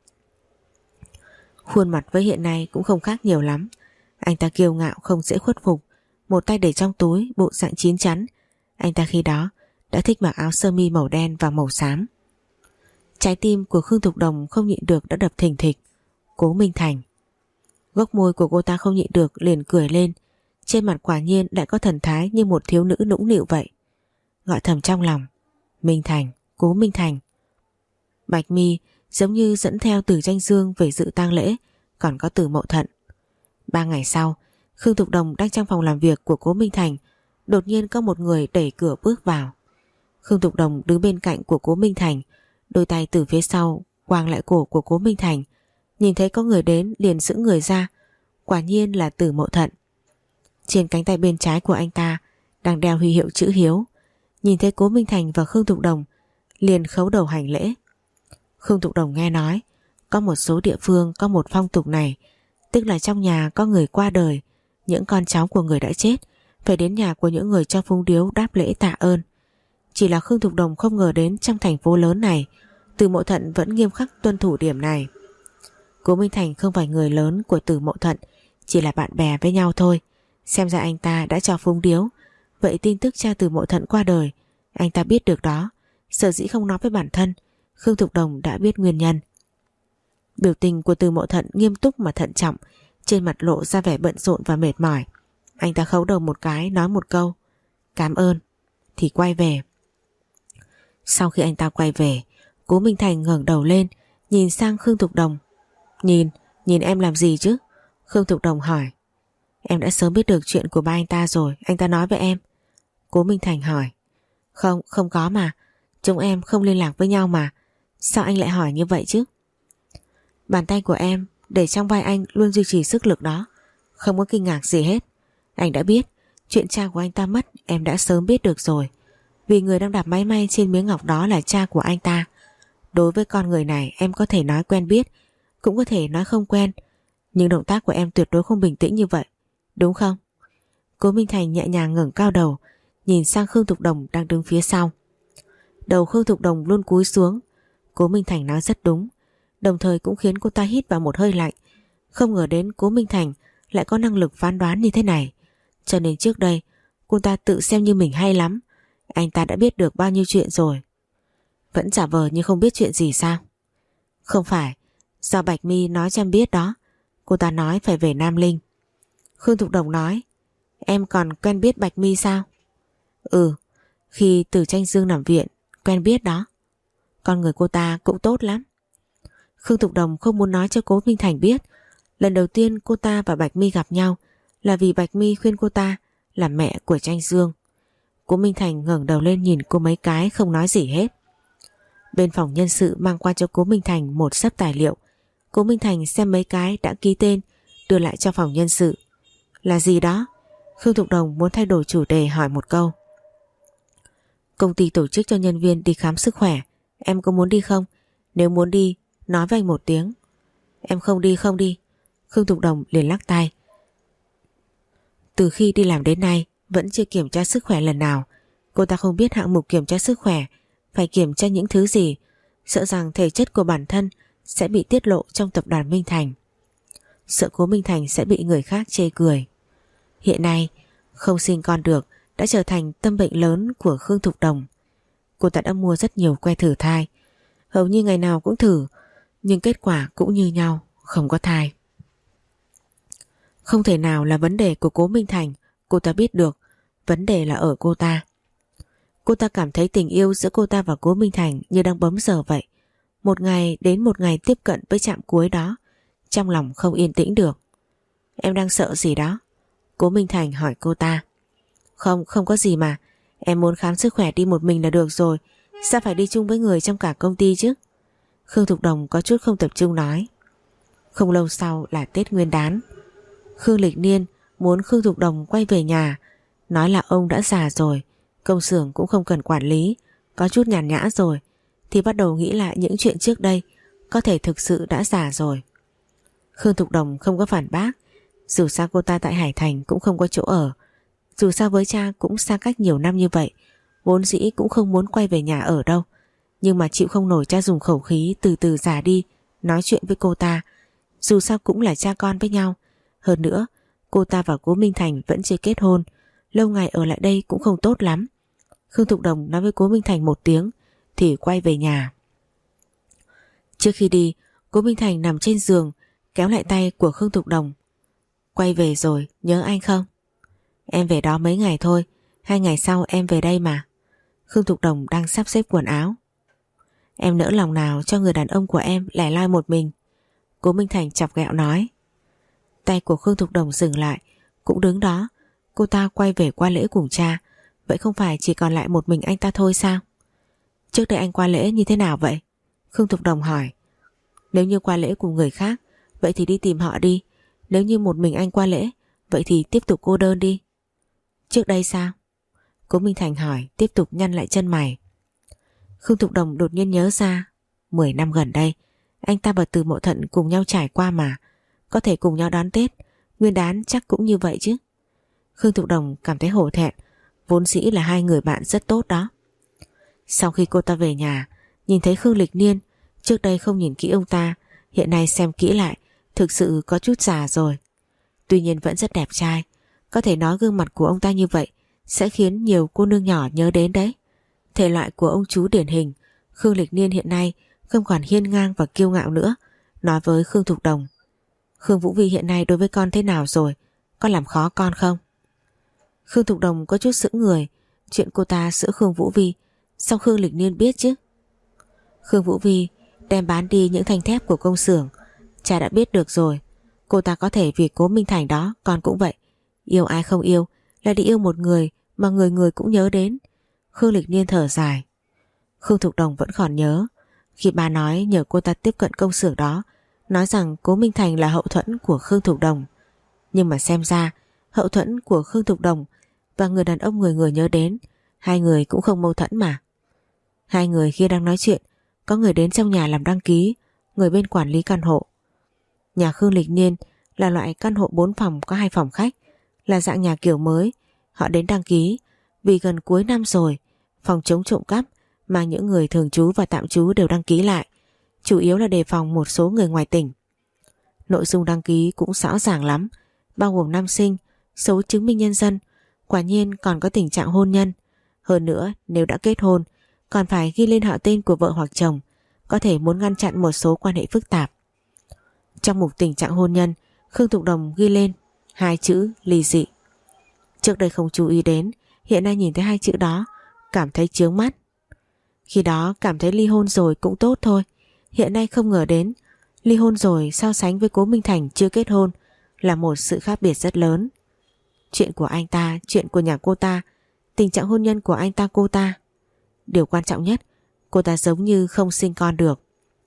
Khuôn mặt với hiện nay cũng không khác nhiều lắm. Anh ta kiêu ngạo không dễ khuất phục, một tay để trong túi, bộ dạng chín chắn. Anh ta khi đó đã thích mặc áo sơ mi màu đen và màu xám. Trái tim của Khương Thục Đồng không nhịn được đã đập thình thịch. Cố Minh Thành. Gốc môi của cô ta không nhịn được liền cười lên, trên mặt quả nhiên lại có thần thái như một thiếu nữ nũng nịu vậy. Gọi thầm trong lòng: "Minh Thành, Cố Minh Thành." Bạch My giống như dẫn theo Từ Tranh Dương về dự tang lễ, còn có Từ Mộ Thận. Ba ngày sau, Khương Thục Đồng đang trong phòng làm việc của Cố Minh Thành, đột nhiên có một người đẩy cửa bước vào. Khương Thục Đồng đứng bên cạnh của Cố Minh Thành, đôi tay từ phía sau quàng lại cổ của Cố Minh Thành, nhìn thấy có người đến liền sững người ra. Quả nhiên là Từ Mộ Thận. Trên cánh tay bên trái của anh ta đang đeo huy hiệu chữ Hiếu. Nhìn thấy Cố Minh Thành và Khương Thục Đồng liền khấu đầu hành lễ. Khương Thục Đồng nghe nói có một số địa phương có một phong tục này, tức là trong nhà có người qua đời, những con cháu của người đã chết phải đến nhà của những người cho phúng điếu đáp lễ tạ ơn. Chỉ là Khương Thục Đồng không ngờ đến trong thành phố lớn này, Từ Mộ Thận vẫn nghiêm khắc tuân thủ điểm này. Cố Minh Thành không phải người lớn của Từ Mộ Thận, chỉ là bạn bè với nhau thôi. Xem ra anh ta đã cho phúng điếu, vậy tin tức cha Từ Mộ Thận qua đời Anh ta biết được đó, sở dĩ không nói với bản thân. Khương Thục Đồng đã biết nguyên nhân. Biểu tình của Từ Mộ Thận nghiêm túc mà thận trọng, trên mặt lộ ra vẻ bận rộn và mệt mỏi. Anh ta khấu đầu một cái, nói một câu cảm ơn thì quay về. Sau khi anh ta quay về, Cố Minh Thành ngẩng đầu lên, nhìn sang Khương Thục Đồng. Nhìn, nhìn em làm gì chứ? Khương Thục Đồng hỏi. Em đã sớm biết được chuyện của ba anh ta rồi, anh ta nói với em. Cố Minh Thành hỏi. Không, không có mà, chúng em không liên lạc với nhau mà. Sao anh lại hỏi như vậy chứ? Bàn tay của em để trong vai anh luôn duy trì sức lực đó, không có kinh ngạc gì hết. Anh đã biết, chuyện cha của anh ta mất em đã sớm biết được rồi. Vì người đang đạp máy may trên miếng ngọc đó là cha của anh ta. Đối với con người này em có thể nói quen biết, cũng có thể nói không quen, nhưng động tác của em tuyệt đối không bình tĩnh như vậy, đúng không? Cố Minh Thành nhẹ nhàng ngẩng cao đầu, nhìn sang Khương Thục Đồng đang đứng phía sau. Đầu Khương Thục Đồng luôn cúi xuống. Cố Minh Thành nói rất đúng, đồng thời cũng khiến cô ta hít vào một hơi lạnh. Không ngờ đến Cố Minh Thành lại có năng lực phán đoán như thế này. Cho nên trước đây cô ta tự xem như mình hay lắm. Anh ta đã biết được bao nhiêu chuyện rồi, vẫn giả vờ như không biết chuyện gì sao? Không phải, do Bạch Mi nói cho em biết đó. Cô ta nói phải về Nam Linh. Khương Thục Đồng nói. Em còn quen biết Bạch Mi sao? Ừ, khi Từ Tranh Dương nằm viện quen biết đó. Con người cô ta cũng tốt lắm. Khương Thục Đồng không muốn nói cho Cố Minh Thành biết lần đầu tiên cô ta và Bạch Mi gặp nhau là vì Bạch Mi khuyên cô ta là mẹ của Tranh Dương. Cố Minh Thành ngẩng đầu lên nhìn cô mấy cái, không nói gì hết. Bên phòng nhân sự mang qua cho Cố Minh Thành một xấp tài liệu. Cố Minh Thành xem mấy cái đã ký tên, đưa lại cho phòng nhân sự. Là gì đó? Khương Thục Đồng muốn thay đổi chủ đề hỏi một câu. Công ty tổ chức cho nhân viên đi khám sức khỏe, em có muốn đi không? Nếu muốn đi, nói với anh một tiếng. Em không đi, không đi. Khương Thục Đồng liền lắc tay. Từ khi đi làm đến nay vẫn chưa kiểm tra sức khỏe lần nào. Cô ta không biết hạng mục kiểm tra sức khỏe phải kiểm tra những thứ gì, sợ rằng thể chất của bản thân sẽ bị tiết lộ trong tập đoàn Minh Thành, sợ Cố Minh Thành sẽ bị người khác chê cười. Hiện nay không sinh con được đã trở thành tâm bệnh lớn của Khương Thục Đồng. Cô ta đã mua rất nhiều que thử thai, hầu như ngày nào cũng thử, nhưng kết quả cũng như nhau, không có thai. Không thể nào là vấn đề của Cố Minh Thành, cô ta biết được, vấn đề là ở cô ta. Cô ta cảm thấy tình yêu giữa cô ta và Cố Minh Thành như đang bấm giờ vậy. Một ngày đến một ngày tiếp cận với chạm cuối đó, trong lòng không yên tĩnh được. Em đang sợ gì đó? Cố Minh Thành hỏi cô ta. Không, không có gì mà. Em muốn khám sức khỏe đi một mình là được rồi, sao phải đi chung với người trong cả công ty chứ? Khương Thục Đồng có chút không tập trung nói. Không lâu sau là Tết Nguyên Đán. Khương Lịch Niên muốn Khương Thục Đồng quay về nhà, nói là ông đã già rồi, công xưởng cũng không cần quản lý, có chút nhàn nhã rồi, thì bắt đầu nghĩ lại những chuyện trước đây, có thể thực sự đã già rồi. Khương Thục Đồng không có phản bác, dù sao cô ta tại Hải Thành cũng không có chỗ ở, dù sao với cha cũng xa cách nhiều năm như vậy, vốn dĩ cũng không muốn quay về nhà ở đâu, nhưng mà chịu không nổi cha dùng khẩu khí từ từ già đi nói chuyện với cô ta, dù sao cũng là cha con với nhau. Hơn nữa cô ta và Cố Minh Thành vẫn chưa kết hôn, lâu ngày ở lại đây cũng không tốt lắm. Khương Thục Đồng nói với Cố Minh Thành một tiếng thì quay về nhà. Trước khi đi, Cố Minh Thành nằm trên giường kéo lại tay của Khương Thục Đồng. Quay về rồi, nhớ anh không? Em về đó mấy ngày thôi, hai ngày sau em về đây mà. Khương Thục Đồng đang sắp xếp quần áo. Em nỡ lòng nào cho người đàn ông của em lẻ loi một mình? Cố Minh Thành chọc ghẹo nói. Tay của Khương Thục Đồng dừng lại, cũng đứng đó. Cô ta quay về qua lễ cùng cha, vậy không phải chỉ còn lại một mình anh ta thôi sao? Trước đây anh qua lễ như thế nào vậy? Khương Thục Đồng hỏi. Nếu như qua lễ cùng người khác, vậy thì đi tìm họ đi. Nếu như một mình anh qua lễ, vậy thì tiếp tục cô đơn đi. Trước đây sao? Cố Minh Thành hỏi, tiếp tục nhăn lại chân mày. Khương Thục Đồng đột nhiên nhớ ra, mười năm gần đây anh ta và Từ Mộ Thận cùng nhau trải qua mà, có thể cùng nhau đón Tết, Nguyên Đán chắc cũng như vậy chứ. Khương Thục Đồng cảm thấy hổ thẹn, vốn dĩ là hai người bạn rất tốt đó. Sau khi cô ta về nhà, nhìn thấy Khương Lịch Niên, trước đây không nhìn kỹ ông ta, hiện nay xem kỹ lại, thực sự có chút già rồi. Tuy nhiên vẫn rất đẹp trai, có thể nói gương mặt của ông ta như vậy sẽ khiến nhiều cô nương nhỏ nhớ đến đấy. Thể loại của ông chú điển hình. Khương Lịch Niên hiện nay không còn hiên ngang và kiêu ngạo nữa, nói với Khương Thục Đồng: Khương Vũ Vi hiện nay đối với con thế nào rồi? Con làm khó con không? Khương Thục Đồng có chút sững người. Chuyện cô ta giữa Khương Vũ Vi sao Khương Lịch Niên biết chứ? Khương Vũ Vi đem bán đi những thanh thép của công xưởng, cha đã biết được rồi. Cô ta có thể vì Cố Minh Thành đó, con cũng vậy. Yêu ai không yêu là đi yêu một người mà người người cũng nhớ đến. Khương Lịch Niên thở dài. Khương Thục Đồng vẫn còn nhớ khi bà nói nhờ cô ta tiếp cận công xưởng đó, nói rằng Cố Minh Thành là hậu thuẫn của Khương Thục Đồng. Nhưng mà xem ra hậu thuẫn của Khương Thục Đồng và người đàn ông người người nhớ đến, hai người cũng không mâu thuẫn mà. Hai người khi đang nói chuyện, có người đến trong nhà làm đăng ký, người bên quản lý căn hộ. Nhà Khương Lịch Niên là loại căn hộ bốn phòng có hai phòng khách, là dạng nhà kiểu mới. Họ đến đăng ký vì gần cuối năm rồi, phòng chống trộm cắp mà những người thường trú và tạm trú đều đăng ký lại, chủ yếu là đề phòng một số người ngoài tỉnh. Nội dung đăng ký cũng rõ ràng lắm, bao gồm năm sinh, số chứng minh nhân dân, quả nhiên còn có tình trạng hôn nhân. Hơn nữa, nếu đã kết hôn còn phải ghi lên họ tên của vợ hoặc chồng, có thể muốn ngăn chặn một số quan hệ phức tạp. Trong mục tình trạng hôn nhân, Khương Thục Đồng ghi lên hai chữ ly dị. Trước đây không chú ý đến, hiện nay nhìn thấy hai chữ đó cảm thấy chướng mắt. Khi đó cảm thấy ly hôn rồi cũng tốt thôi, hiện nay không ngờ đến ly hôn rồi so sánh với Cố Minh Thành chưa kết hôn là một sự khác biệt rất lớn. Chuyện của anh ta, chuyện của nhà cô ta, tình trạng hôn nhân của anh ta cô ta. Điều quan trọng nhất, cô ta giống như không sinh con được.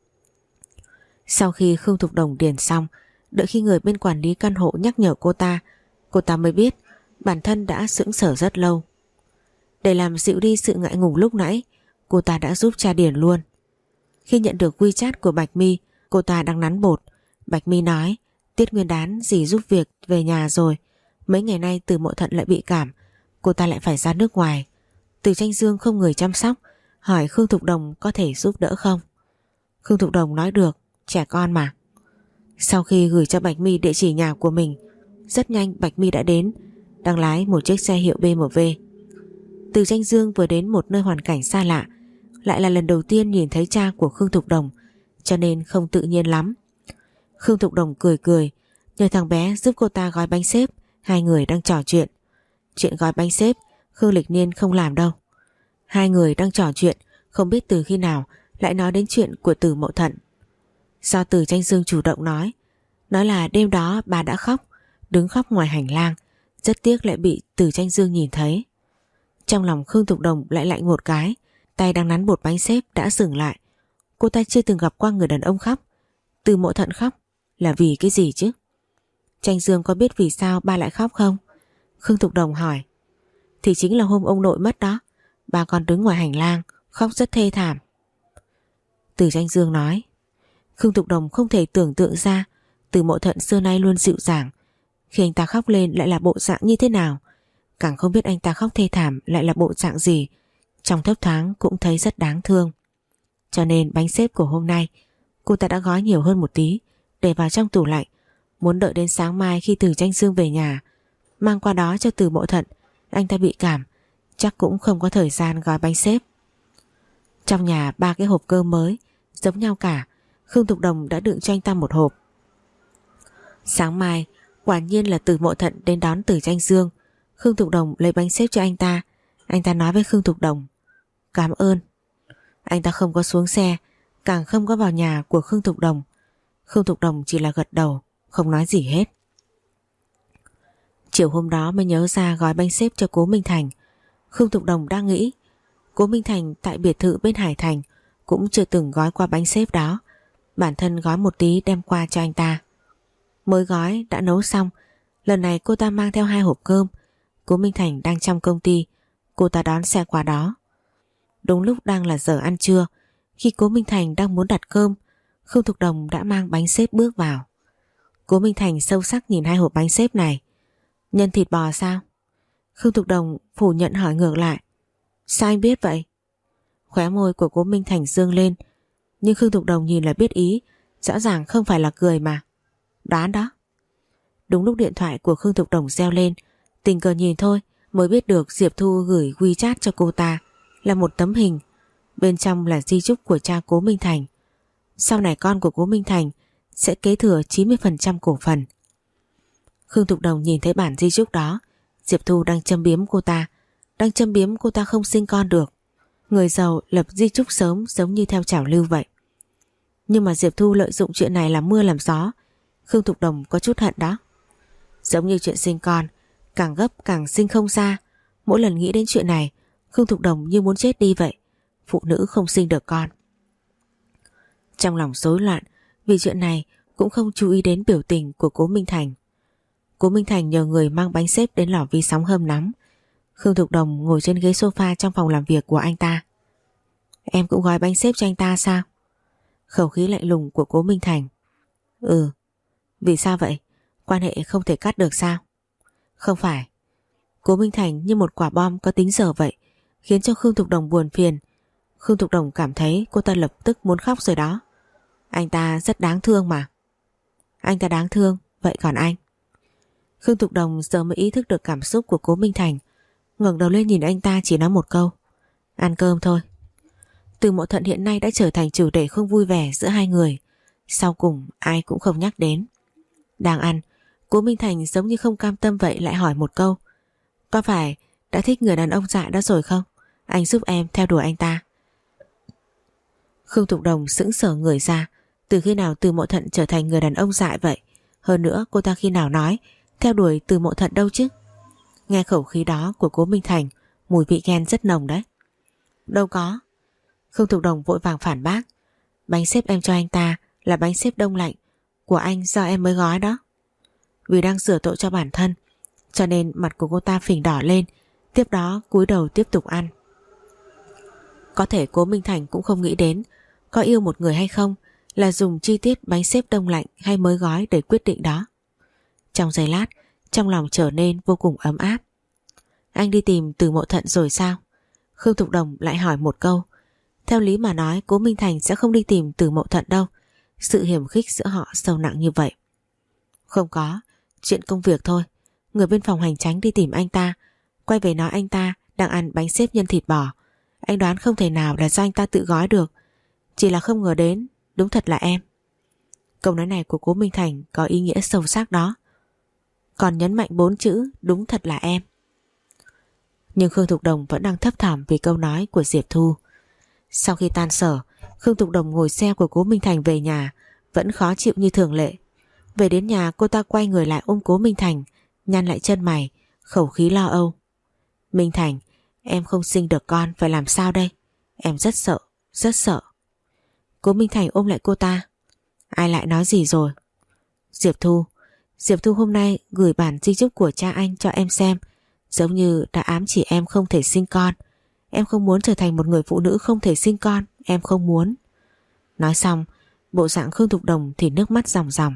Sau khi Khương Thục Đồng điền xong, đợi khi người bên quản lý căn hộ nhắc nhở cô ta, cô ta mới biết bản thân đã sững sờ rất lâu. Để làm dịu đi sự ngại ngùng lúc nãy, cô ta đã giúp cha điền luôn. Khi nhận được WeChat của Bạch My, cô ta đang nắn bột. Bạch My nói Tiết Nguyên đán dì giúp việc về nhà rồi, mấy ngày nay Từ Mộ Thận lại bị cảm, cô ta lại phải ra nước ngoài. Từ Tranh Dương không người chăm sóc, hỏi Khương Thục Đồng có thể giúp đỡ không. Khương Thục Đồng nói được, trẻ con mà. Sau khi gửi cho Bạch My địa chỉ nhà của mình, rất nhanh Bạch My đã đến, đang lái một chiếc xe hiệu bê em vê. Từ Tranh Dương vừa đến một nơi hoàn cảnh xa lạ, lại là lần đầu tiên nhìn thấy cha của Khương Thục Đồng, cho nên không tự nhiên lắm. Khương Thục Đồng cười cười, nhờ thằng bé giúp cô ta gói bánh xếp. Hai người đang trò chuyện. Chuyện gói bánh xếp Khương Lịch Niên không làm đâu. Hai người đang trò chuyện, không biết từ khi nào lại nói đến chuyện của Từ Mộ Thận. Do Từ Tranh Dương chủ động nói, nói là đêm đó bà đã khóc, đứng khóc ngoài hành lang, rất tiếc lại bị Từ Tranh Dương nhìn thấy. Trong lòng Khương Thục Đồng lại lạnh một cái, tay đang nắn bột bánh xếp đã dừng lại. Cô ta chưa từng gặp qua người đàn ông khóc. Từ Mộ Thận khóc là vì cái gì chứ? Tranh Dương có biết vì sao ba lại khóc không? Khương Thục Đồng hỏi. Thì chính là hôm ông nội mất đó, bà còn đứng ngoài hành lang khóc rất thê thảm. Từ Tranh Dương nói. Khương Thục Đồng không thể tưởng tượng ra Từ Mộ Thận xưa nay luôn dịu dàng, khi anh ta khóc lên lại là bộ dạng như thế nào. Càng không biết anh ta khóc thê thảm lại là bộ dạng gì, trong thấp thoáng cũng thấy rất đáng thương. Cho nên bánh xếp của hôm nay cô ta đã gói nhiều hơn một tí, để vào trong tủ lạnh, muốn đợi đến sáng mai khi Từ Tranh Dương về nhà mang qua đó cho Từ Mộ Thận. Anh ta bị cảm, chắc cũng không có thời gian gói bánh xếp. Trong nhà ba cái hộp cơm mới giống nhau cả, Khương Thục Đồng đã đựng cho anh ta một hộp. Sáng mai quả nhiên là Từ Mộ Thận đến đón Từ Tranh Dương. Khương Thục Đồng lấy bánh xếp cho anh ta. Anh ta nói với Khương Thục Đồng cảm ơn. Anh ta không có xuống xe, càng không có vào nhà của Khương Thục Đồng. Khương Thục Đồng chỉ là gật đầu, không nói gì hết. Chiều hôm đó mới nhớ ra gói bánh xếp cho Cố Minh Thành. Khương Thục Đồng đang nghĩ Cố Minh Thành tại biệt thự bên Hải Thành cũng chưa từng gói qua bánh xếp đó, bản thân gói một tí đem qua cho anh ta. Mới gói đã nấu xong. Lần này cô ta mang theo hai hộp cơm. Cố Minh Thành đang trong công ty, cô ta đón xe qua đó. Đúng lúc đang là giờ ăn trưa, khi Cố Minh Thành đang muốn đặt cơm, Khương Thục Đồng đã mang bánh xếp bước vào. Cố Minh Thành sâu sắc nhìn hai hộp bánh xếp này. Nhân thịt bò sao? Khương Thục Đồng phủ nhận hỏi ngược lại. Sao anh biết vậy? Khóe môi của Cố Minh Thành dương lên, nhưng Khương Thục Đồng nhìn là biết ý, rõ ràng không phải là cười mà. Đoán đó. Đúng lúc điện thoại của Khương Thục Đồng reo lên, tình cờ nhìn thôi mới biết được Diệp Thu gửi WeChat cho cô ta, là một tấm hình, bên trong là di chúc của cha Cố Minh Thành. Sau này con của Cố Minh Thành sẽ kế thừa chín mươi phần trăm cổ phần. Khương Thục Đồng nhìn thấy bản di chúc đó, Diệp Thu đang châm biếm cô ta, đang châm biếm cô ta không sinh con được. Người giàu lập di chúc sớm giống như theo trào lưu vậy. Nhưng mà Diệp Thu lợi dụng chuyện này làm mưa làm gió. Khương Thục Đồng có chút hận đó. Giống như chuyện sinh con, càng gấp càng sinh không ra. Mỗi lần nghĩ đến chuyện này, Khương Thục Đồng như muốn chết đi vậy. Phụ nữ không sinh được con. Trong lòng rối loạn, vì chuyện này cũng không chú ý đến biểu tình của Cố Minh Thành. Cố Minh Thành nhờ người mang bánh xếp đến lò vi sóng hâm nóng. Khương Thục Đồng ngồi trên ghế sofa trong phòng làm việc của anh ta. Em cũng gói bánh xếp cho anh ta sao? Khẩu khí lạnh lùng của Cố Minh Thành. Ừ. Vì sao vậy? Quan hệ không thể cắt được sao? Không phải. Cố Minh Thành như một quả bom có tính giờ vậy, khiến cho Khương Thục Đồng buồn phiền. Khương Thục Đồng cảm thấy cô ta lập tức muốn khóc rồi đó. Anh ta rất đáng thương mà. Anh ta đáng thương, vậy còn anh? Khương Thục Đồng giờ mới ý thức được cảm xúc của Cố Minh Thành, ngẩng đầu lên nhìn anh ta chỉ nói một câu. Ăn cơm thôi. Từ Mộ Thận hiện nay đã trở thành chủ đề không vui vẻ giữa hai người. Sau cùng ai cũng không nhắc đến. Đang ăn, Cố Minh Thành giống như không cam tâm vậy lại hỏi một câu. Có phải đã thích người đàn ông dại đó rồi không? Anh giúp em theo đuổi anh ta. Khương Thục Đồng sững sờ người ra. Từ khi nào Từ Mộ Thận trở thành người đàn ông dại vậy? Hơn nữa cô ta khi nào nói theo đuổi Từ Mộ Thận đâu chứ? Nghe khẩu khí đó của Cố Minh Thành, mùi vị ghen rất nồng đấy. Đâu có. Khương Thục Đồng vội vàng phản bác. Bánh xếp em cho anh ta là bánh xếp đông lạnh của anh do em mới gói đó. Vì đang rửa tội cho bản thân, cho nên mặt của cô ta phình đỏ lên. Tiếp đó cúi đầu tiếp tục ăn. Có thể Cố Minh Thành cũng không nghĩ đến có yêu một người hay không là dùng chi tiết bánh xếp đông lạnh hay mới gói để quyết định đó. Trong giây lát, trong lòng trở nên vô cùng ấm áp. Anh đi tìm Từ Mộ Thận rồi sao? Khương Thục Đồng lại hỏi một câu. Theo lý mà nói Cố Minh Thành sẽ không đi tìm Từ Mộ Thận đâu. Sự hiềm khích giữa họ sâu nặng như vậy. Không có, chuyện công việc thôi. Người bên phòng hành chánh đi tìm anh ta, quay về nói anh ta đang ăn bánh xếp nhân thịt bò. Anh đoán không thể nào là do anh ta tự gói được. Chỉ là không ngờ đến đúng thật là em. Câu nói này của Cố Minh Thành có ý nghĩa sâu sắc đó. Còn nhấn mạnh bốn chữ đúng thật là em. Nhưng Khương Thục Đồng vẫn đang thấp thỏm vì câu nói của Diệp Thu. Sau khi tan sở, Khương Thục Đồng ngồi xe của Cố Minh Thành về nhà, vẫn khó chịu như thường lệ. Về đến nhà cô ta quay người lại ôm Cố Minh Thành, nhăn lại chân mày, khẩu khí lo âu. Minh Thành, em không sinh được con phải làm sao đây? Em rất sợ, rất sợ. Cố Minh Thành ôm lại cô ta. Ai lại nói gì rồi? Diệp Thu. Diệp Thu hôm nay gửi bản di chúc của cha anh cho em xem, giống như đã ám chỉ em không thể sinh con. Em không muốn trở thành một người phụ nữ không thể sinh con. Em không muốn. Nói xong, bộ dạng Khương Thục Đồng thì nước mắt ròng ròng.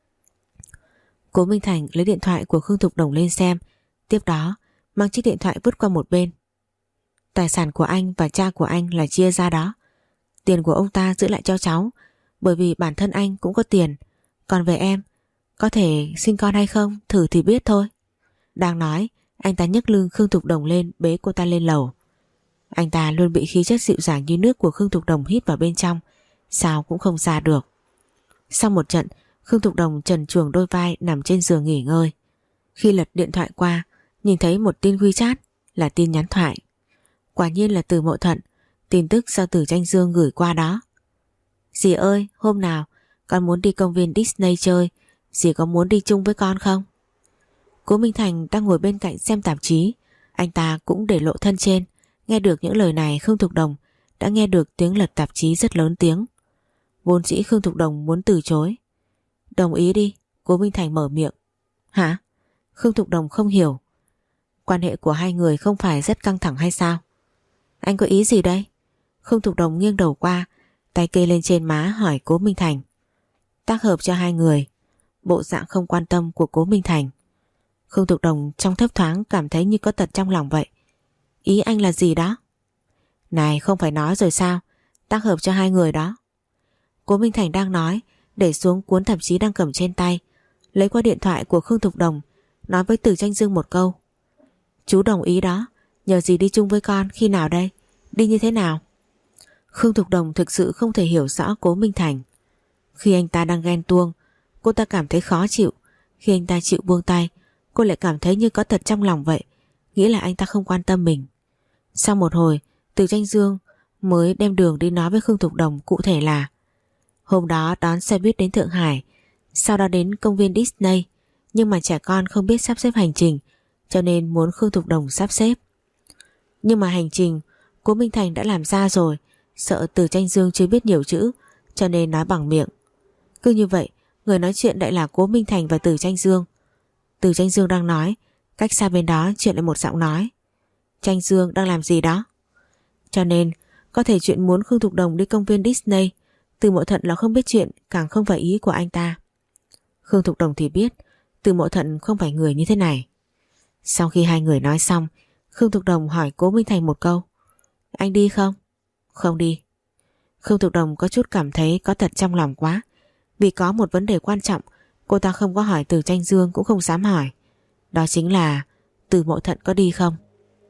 Cố Minh Thành lấy điện thoại của Khương Thục Đồng lên xem, tiếp đó mang chiếc điện thoại vứt qua một bên. Tài sản của anh và cha của anh là chia ra đó. Tiền của ông ta giữ lại cho cháu, bởi vì bản thân anh cũng có tiền. Còn về em, có thể sinh con hay không, thử thì biết thôi. Đang nói, anh ta nhấc lưng Khương Thục Đồng lên, bế cô ta lên lầu. Anh ta luôn bị khí chất dịu dàng như nước của Khương Thục Đồng hít vào bên trong, sao cũng không ra được. Sau một trận, Khương Thục Đồng trần truồng đôi vai nằm trên giường nghỉ ngơi. Khi lật điện thoại qua, nhìn thấy một tin WeChat, là tin nhắn thoại. Quả nhiên là Từ Mộ Thận, tin tức do Từ Tranh Dương gửi qua đó. Dì ơi, hôm nào con muốn đi công viên Disney chơi, dì có muốn đi chung với con không? Cố Minh Thành đang ngồi bên cạnh xem tạp chí, anh ta cũng để lộ thân trên. Nghe được những lời này, Khương Thục Đồng đã nghe được tiếng lật tạp chí rất lớn tiếng. Vốn dĩ Khương Thục Đồng muốn từ chối. Đồng ý đi, Cố Minh Thành mở miệng. Hả? Khương Thục Đồng không hiểu. Quan hệ của hai người không phải rất căng thẳng hay sao? Anh có ý gì đây? Khương Thục Đồng nghiêng đầu qua, tay kê lên trên má hỏi Cố Minh Thành. Tác hợp cho hai người. Bộ dạng không quan tâm của Cố Minh Thành. Khương Thục Đồng trong thấp thoáng cảm thấy như có tật trong lòng vậy. Ý anh là gì đó? Này, không phải nói rồi sao? Tác hợp cho hai người đó. Cố Minh Thành đang nói, để xuống cuốn tạp chí đang cầm trên tay, lấy qua điện thoại của Khương Thục Đồng, nói với Từ Tranh Dương một câu. Chú đồng ý đó, nhờ gì đi chung với con khi nào đây? Đi như thế nào? Khương Thục Đồng thực sự không thể hiểu rõ Cố Minh Thành. Khi anh ta đang ghen tuông, cô ta cảm thấy khó chịu. Khi anh ta chịu buông tay, cô lại cảm thấy như có tật trong lòng vậy, nghĩ là anh ta không quan tâm mình. Sau một hồi, Từ Tranh Dương mới đem đường đi nói với Khương Thục Đồng cụ thể là hôm đó đón xe buýt đến Thượng Hải, sau đó đến công viên Disney, nhưng mà trẻ con không biết sắp xếp hành trình, cho nên muốn Khương Thục Đồng sắp xếp. Nhưng mà hành trình Cố Minh Thành đã làm ra rồi, sợ Từ Tranh Dương chưa biết nhiều chữ, cho nên nói bằng miệng. Cứ như vậy, người nói chuyện lại là Cố Minh Thành và Từ Tranh Dương. Từ Tranh Dương đang nói, cách xa bên đó chuyện lại một giọng nói: Tranh Dương đang làm gì đó? Cho nên có thể chuyện muốn Khương Thục Đồng đi công viên Disney, Từ Mộ Thận là không biết chuyện, càng không phải ý của anh ta. Khương Thục Đồng thì biết Từ Mộ Thận không phải người như thế này. Sau khi hai người nói xong, Khương Thục Đồng hỏi Cố Minh Thành một câu: Anh đi không? Không đi. Khương Thục Đồng có chút cảm thấy có thật trong lòng quá. Vì có một vấn đề quan trọng cô ta không có hỏi Từ Tranh Dương, cũng không dám hỏi. Đó chính là Từ Mộ Thận có đi không?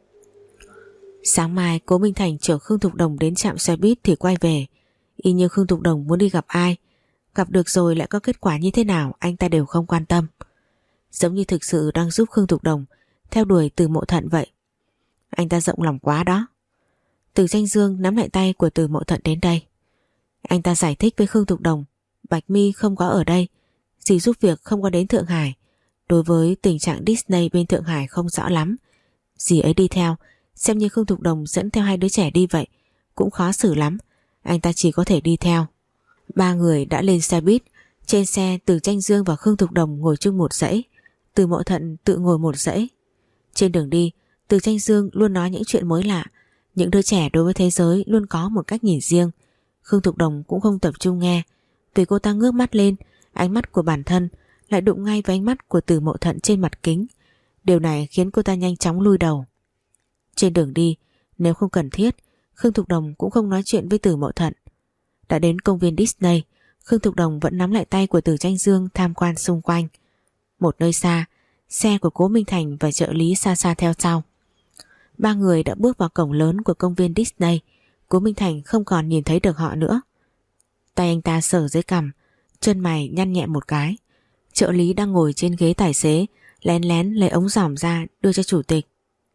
Sáng mai Cố Minh Thành chở Khương Thục Đồng đến trạm xe buýt thì quay về. Y như Khương Thục Đồng muốn đi gặp ai, gặp được rồi lại có kết quả như thế nào anh ta đều không quan tâm. Giống như thực sự đang giúp Khương Thục Đồng theo đuổi Từ Mộ Thận vậy. Anh ta rộng lòng quá đó. Từ Tranh Dương nắm lại tay của Từ Mộ Thận đến đây. Anh ta giải thích với Khương Thục Đồng Bạch Mi không có ở đây, dì giúp việc không có đến Thượng Hải. Đối với tình trạng Disney bên Thượng Hải không rõ lắm, dì ấy đi theo, xem như Khương Thục Đồng dẫn theo hai đứa trẻ đi vậy, cũng khó xử lắm. Anh ta chỉ có thể đi theo. Ba người đã lên xe buýt. Trên xe Từ Tranh Dương và Khương Thục Đồng ngồi chung một dãy, Từ Mộ Thận tự ngồi một dãy. Trên đường đi, Từ Tranh Dương luôn nói những chuyện mới lạ. Những đứa trẻ đối với thế giới luôn có một cách nhìn riêng. Khương Thục Đồng cũng không tập trung nghe, vì cô ta ngước mắt lên, ánh mắt của bản thân lại đụng ngay với ánh mắt của Từ Mộ Thận trên mặt kính. Điều này khiến cô ta nhanh chóng lùi đầu. Trên đường đi, nếu không cần thiết, Khương Thục Đồng cũng không nói chuyện với Từ Mộ Thận. Đã đến công viên Disney, Khương Thục Đồng vẫn nắm lại tay của Từ Tranh Dương tham quan xung quanh. Một nơi xa, xe của Cố Minh Thành và trợ lý xa xa theo sau. Ba người đã bước vào cổng lớn của công viên Disney. Cố Minh Thành không còn nhìn thấy được họ nữa. Tay anh ta sờ dưới cằm, chân mày nhăn nhẹ một cái. Trợ lý đang ngồi trên ghế tài xế lén lén lấy ống dòm ra đưa cho chủ tịch.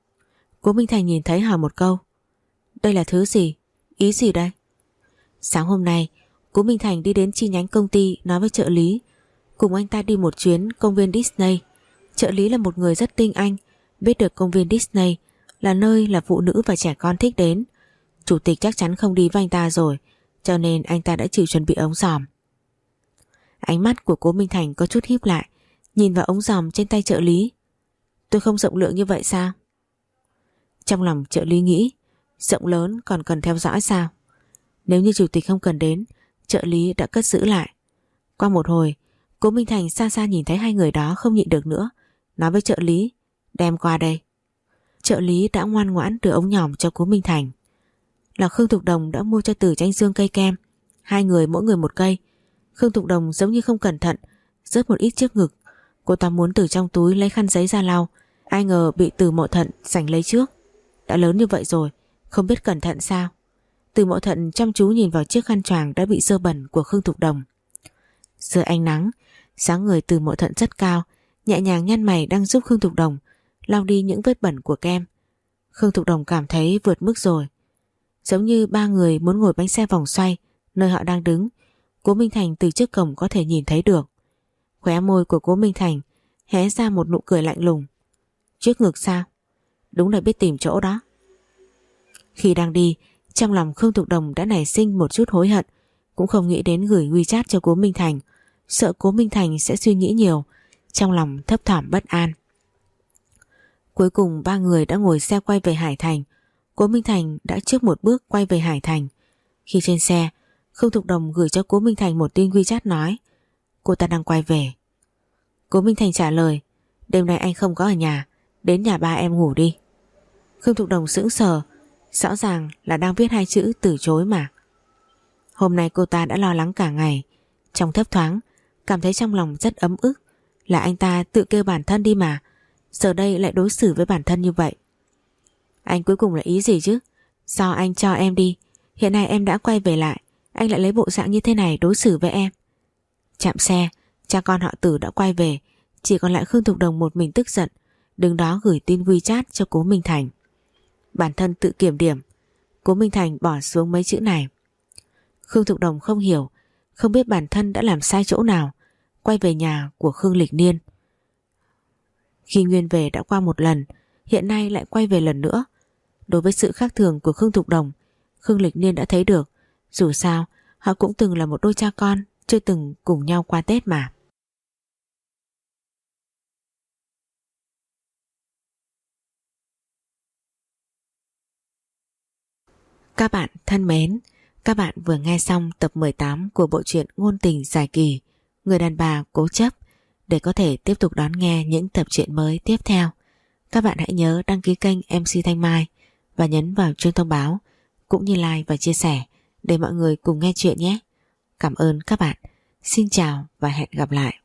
Cố Minh Thành nhìn thấy hỏi một câu: Đây là thứ gì? Ý gì đây? Sáng hôm nay Cố Minh Thành đi đến chi nhánh công ty nói với trợ lý cùng anh ta đi một chuyến công viên Disney. Trợ lý là một người rất tinh anh, biết được công viên Disney là nơi là phụ nữ và trẻ con thích đến. Chủ tịch chắc chắn không đi với anh ta rồi, cho nên anh ta đã chịu chuẩn bị ống dòm. Ánh mắt của Cố Minh Thành có chút híp lại, nhìn vào ống dòm trên tay trợ lý. Tôi không rộng lượng như vậy sao? Trong lòng trợ lý nghĩ, rộng lớn còn cần theo dõi sao? Nếu như chủ tịch không cần đến, trợ lý đã cất giữ lại. Qua một hồi, Cố Minh Thành xa xa nhìn thấy hai người đó không nhịn được nữa, nói với trợ lý: Đem qua đây. Trợ lý đã ngoan ngoãn đưa ống nhòm cho Cố Minh Thành. Là Khương Thục Đồng đã mua cho Từ Tranh Dương cây kem, hai người mỗi người một cây. Khương Thục Đồng giống như không cẩn thận rớt một ít trước ngực. Cô ta muốn từ trong túi lấy khăn giấy ra lau, ai ngờ bị Từ Mộ Thận giành lấy trước. Đã lớn như vậy rồi, không biết cẩn thận sao? Từ Mộ Thận chăm chú nhìn vào chiếc khăn choàng đã bị dơ bẩn của Khương Thục Đồng. Dưới ánh nắng, dáng người Từ Mộ Thận rất cao, nhẹ nhàng nhăn mày đang giúp Khương Thục Đồng lau đi những vết bẩn của kem. Khương Thục Đồng cảm thấy vượt mức rồi. Giống như ba người muốn ngồi bánh xe vòng xoay nơi họ đang đứng, Cố Minh Thành từ trước cổng có thể nhìn thấy được. Khóe môi của Cố Minh Thành hé ra một nụ cười lạnh lùng. Trước ngực sao? Đúng là biết tìm chỗ đó. Khi đang đi, trong lòng Khương Thục Đồng đã nảy sinh một chút hối hận, cũng không nghĩ đến gửi WeChat cho Cố Minh Thành, sợ Cố Minh Thành sẽ suy nghĩ nhiều, trong lòng thấp thỏm bất an. Cuối cùng ba người đã ngồi xe quay về Hải Thành. Cố Minh Thành đã trước một bước quay về Hải Thành. Khi trên xe, Khương Thục Đồng gửi cho Cố Minh Thành một tin WeChat nói cô ta đang quay về. Cố Minh Thành trả lời: Đêm nay anh không có ở nhà, đến nhà ba em ngủ đi. Khương Thục Đồng sững sờ, rõ ràng là đang viết hai chữ từ chối mà. Hôm nay cô ta đã lo lắng cả ngày, trong thấp thoáng cảm thấy trong lòng rất ấm ức. Là anh ta tự kêu bản thân đi mà, giờ đây lại đối xử với bản thân như vậy. Anh cuối cùng là ý gì chứ? Do anh cho em đi, hiện nay em đã quay về lại, anh lại lấy bộ dạng như thế này đối xử với em. Chạm xe, cha con họ Tử đã quay về, chỉ còn lại Khương Thục Đồng một mình tức giận, đứng đó gửi tin WeChat cho Cố Minh Thành. Bản thân tự kiểm điểm, Cố Minh Thành bỏ xuống mấy chữ này. Khương Thục Đồng không hiểu, không biết bản thân đã làm sai chỗ nào, quay về nhà của Khương Lịch Niên. Khi Nguyên về đã qua một lần, hiện nay lại quay về lần nữa. Đối với sự khác thường của Khương Thục Đồng, Khương Lịch Niên đã thấy được, dù sao họ cũng từng là một đôi cha con, chưa từng cùng nhau qua Tết mà. Các bạn thân mến, các bạn vừa nghe xong tập mười tám của bộ truyện ngôn tình dài kỳ Người đàn bà cố chấp. Để có thể tiếp tục đón nghe những tập truyện mới tiếp theo, các bạn hãy nhớ đăng ký kênh em xê Thanh Mai và nhấn vào chuông thông báo, cũng như like và chia sẻ để mọi người cùng nghe chuyện nhé. Cảm ơn các bạn. Xin chào và hẹn gặp lại.